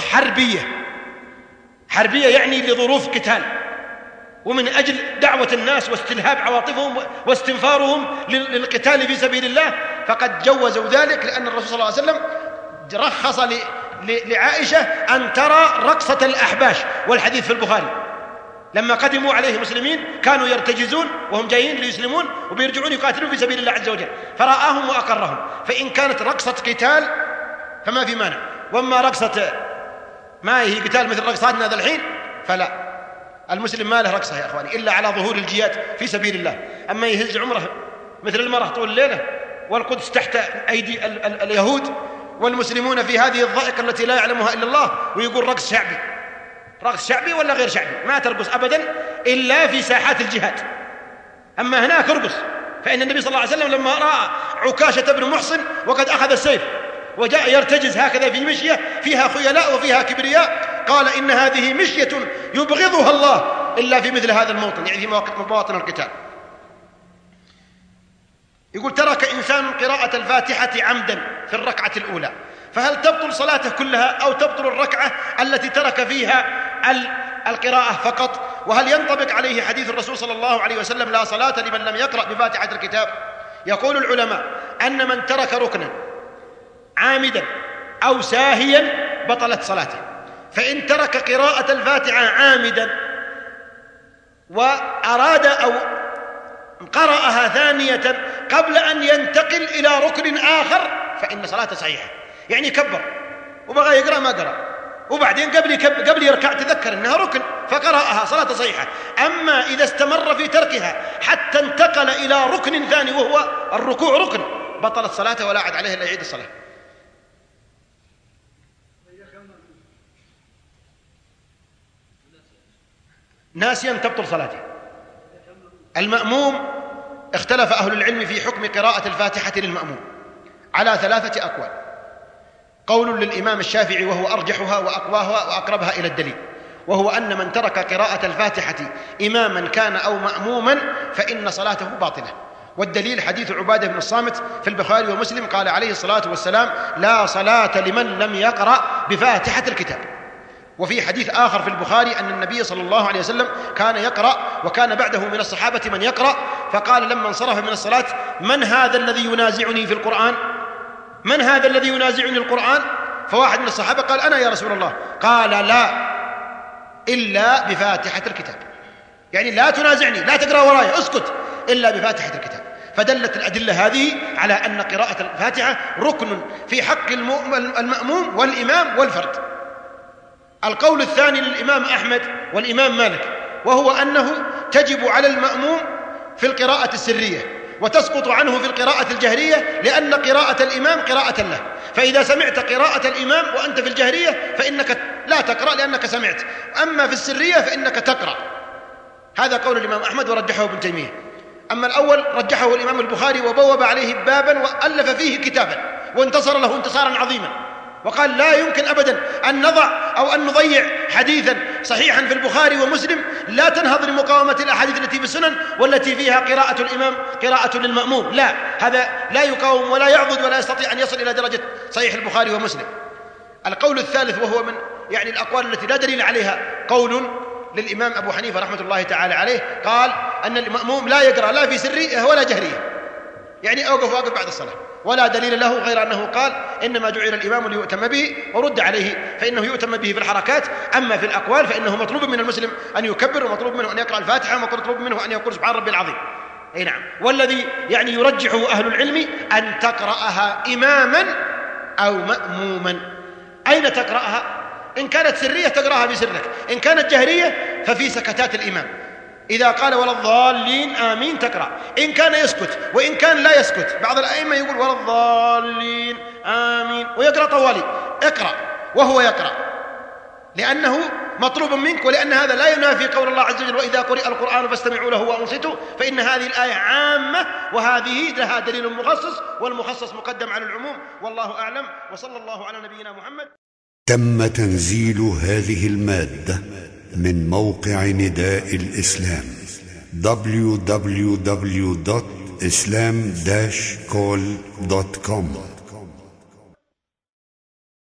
حربية يعني لظروف قتال ومن أجل دعوة الناس واستلهاب عواطفهم واستنفارهم للقتال في سبيل الله فقد جوزوا ذلك، لأن الرسول صلى الله عليه وسلم رخص لعائشة أن ترى رقصة الأحباش، والحديث في البخاري. لما قدموا عليه المسلمين كانوا يرتجزون وهم جايين ليسلمون وبيرجعون يقاتلون في سبيل الله عز وجل، فرآهم وأقرهم. فإن كانت رقصة قتال فما في مانع، وأما رقصة ما هي قتال مثل رقصاتنا ذا الحين فلا. المسلم ما له رقصة يا أخواني إلا على ظهور الجياد في سبيل الله. أما يهز عمره مثل المرأة طول الليلة والقدس تحت أيدي اليهود والمسلمون في هذه الضائقة التي لا يعلمها إلا الله ويقول رقص شعبي. رقص شعبي ولا غير شعبي ما ترقص أبدا إلا في ساحات الجهاد. أما هناك ارقص، فإن النبي صلى الله عليه وسلم لما رأى عكاشة بن محصن وقد أخذ السيف وجاء يرتجز هكذا في مشية فيها خيلاء وفيها كبرياء قال: إن هذه مشية يبغضها الله إلا في مثل هذا الموطن، يعني في مواطن القتال. يقول: ترك إنسان قراءة الفاتحة عمدا في الركعة الأولى، فهل تبطل صلاته كلها أو تبطل الركعة التي ترك فيها القراءة فقط؟ وهل ينطبق عليه حديث الرسول صلى الله عليه وسلم: لا صلاة لمن لم يقرأ بفاتحة الكتاب؟ يقول العلماء أن من ترك ركنا عامدا أو ساهيا بطلت صلاته. فإن ترك قراءة الفاتحة عامدا وأراد أو قرأها ثانية قبل أن ينتقل إلى ركن آخر فإن صلاته صحيحة، يعني كبر وبغى يقرأ ما قرأ، وبعدين قبل يركع تذكر أنها ركن فقرأها، صلاته صحيحة. أما إذا استمر في تركها حتى انتقل إلى ركن ثاني وهو الركوع ركن بطلت صلاته ولا عاد عليه إلا يعيد الصلاة. ناسيا تبطل صلاته. المأموم اختلف أهل العلم في حكم قراءة الفاتحة للمأموم على 3 أقوال. قول للإمام الشافعي وهو أرجحها وأقواها وأقربها إلى الدليل، وهو أن من ترك قراءة الفاتحة إماما كان أو مأموما فإن صلاته باطلة. والدليل حديث عبادة بن الصامت في البخاري ومسلم قال عليه الصلاة والسلام: لا صلاة لمن لم يقرأ بفاتحة الكتاب. وفي حديث آخر في البخاري أن النبي صلى الله عليه وسلم كان يقرأ، وكان بعده من الصحابة من يقرأ، فقال لما انصرف من الصلاة: من هذا الذي ينازعني في القرآن؟ من هذا الذي ينازعني القرآن؟ فواحد من الصحابة قال: أنا يا رسول الله. قال: لا، إلا بفاتحة الكتاب، يعني لا تنازعني، لا تقرأ وراي، اسكت إلا بفاتحة الكتاب. فدلت الأدلة هذه على أن قراءة الفاتحة ركن في حق المأموم والإمام والفرد. القول الثاني للإمام أحمد والإمام مالك، وهو أنه تجب على المأموم في القراءة السرية وتسقط عنه في القراءة الجهرية، لأن قراءة الإمام قراءة له. فإذا سمعت قراءة الإمام وأنت في الجهرية فإنك لا تقرأ لأنك سمعت، أما في السرية فإنك تقرأ. هذا قول الإمام أحمد ورجحه ابن تيمية. أما الأول رجحه الإمام البخاري وبوب عليه بابا وألف فيه كتابا وانتصر له انتصارا عظيما، وقال: لا يمكن أبدا أن نضع أو أن نضيع حديثا صحيحا في البخاري ومسلم لا تنهض لمقاومة الأحاديث التي في السنن والتي فيها قراءة الإمام قراءة للمأموم. لا، هذا لا يقاوم ولا يعضد ولا يستطيع أن يصل إلى درجة صحيح البخاري ومسلم. القول الثالث، وهو من الأقوال التي لا دليل عليها، قول للإمام أبو حنيفة رحمة الله تعالى عليه، قال أن المأموم لا يقرأ لا في سرية ولا جهرية، يعني أوقف بعد الصلاة، ولا دليل له غير أنه قال: إنما جعل الإمام ليؤتم به، ورد عليه فإنه يؤتم به في الحركات. أما في الأقوال فإنه مطلوب من المسلم أن يكبر، ومطلوب منه أن يقرأ الفاتحة، ومطلوب منه أن يقول سبحان ربي العظيم. أي نعم. والذي يرجحه أهل العلم أن تقرأها إماما أو مأموما. أين تقرأها؟ إن كانت سرية تقرأها بسرك، إن كانت جهرية ففي سكتات الإمام. إذا قال ولا الضالين آمين تقرأ، إن كان يسكت وإن كان لا يسكت. بعض الأئمة يقول ولا الضالين آمين ويقرأ طوالي، اقرأ وهو يقرأ، لأنه مطلوب منك، ولأن هذا لا ينافي قول الله عز وجل: وإذا قرئ القرآن فاستمعوا له وأنصتوا. فإن هذه الآية عامة، وهذه لها دليل مخصص، والمخصص مقدم على العموم، والله أعلم. وصلى الله على نبينا محمد. تم تنزيل هذه المادة من موقع نداء الإسلام www.islam-call.com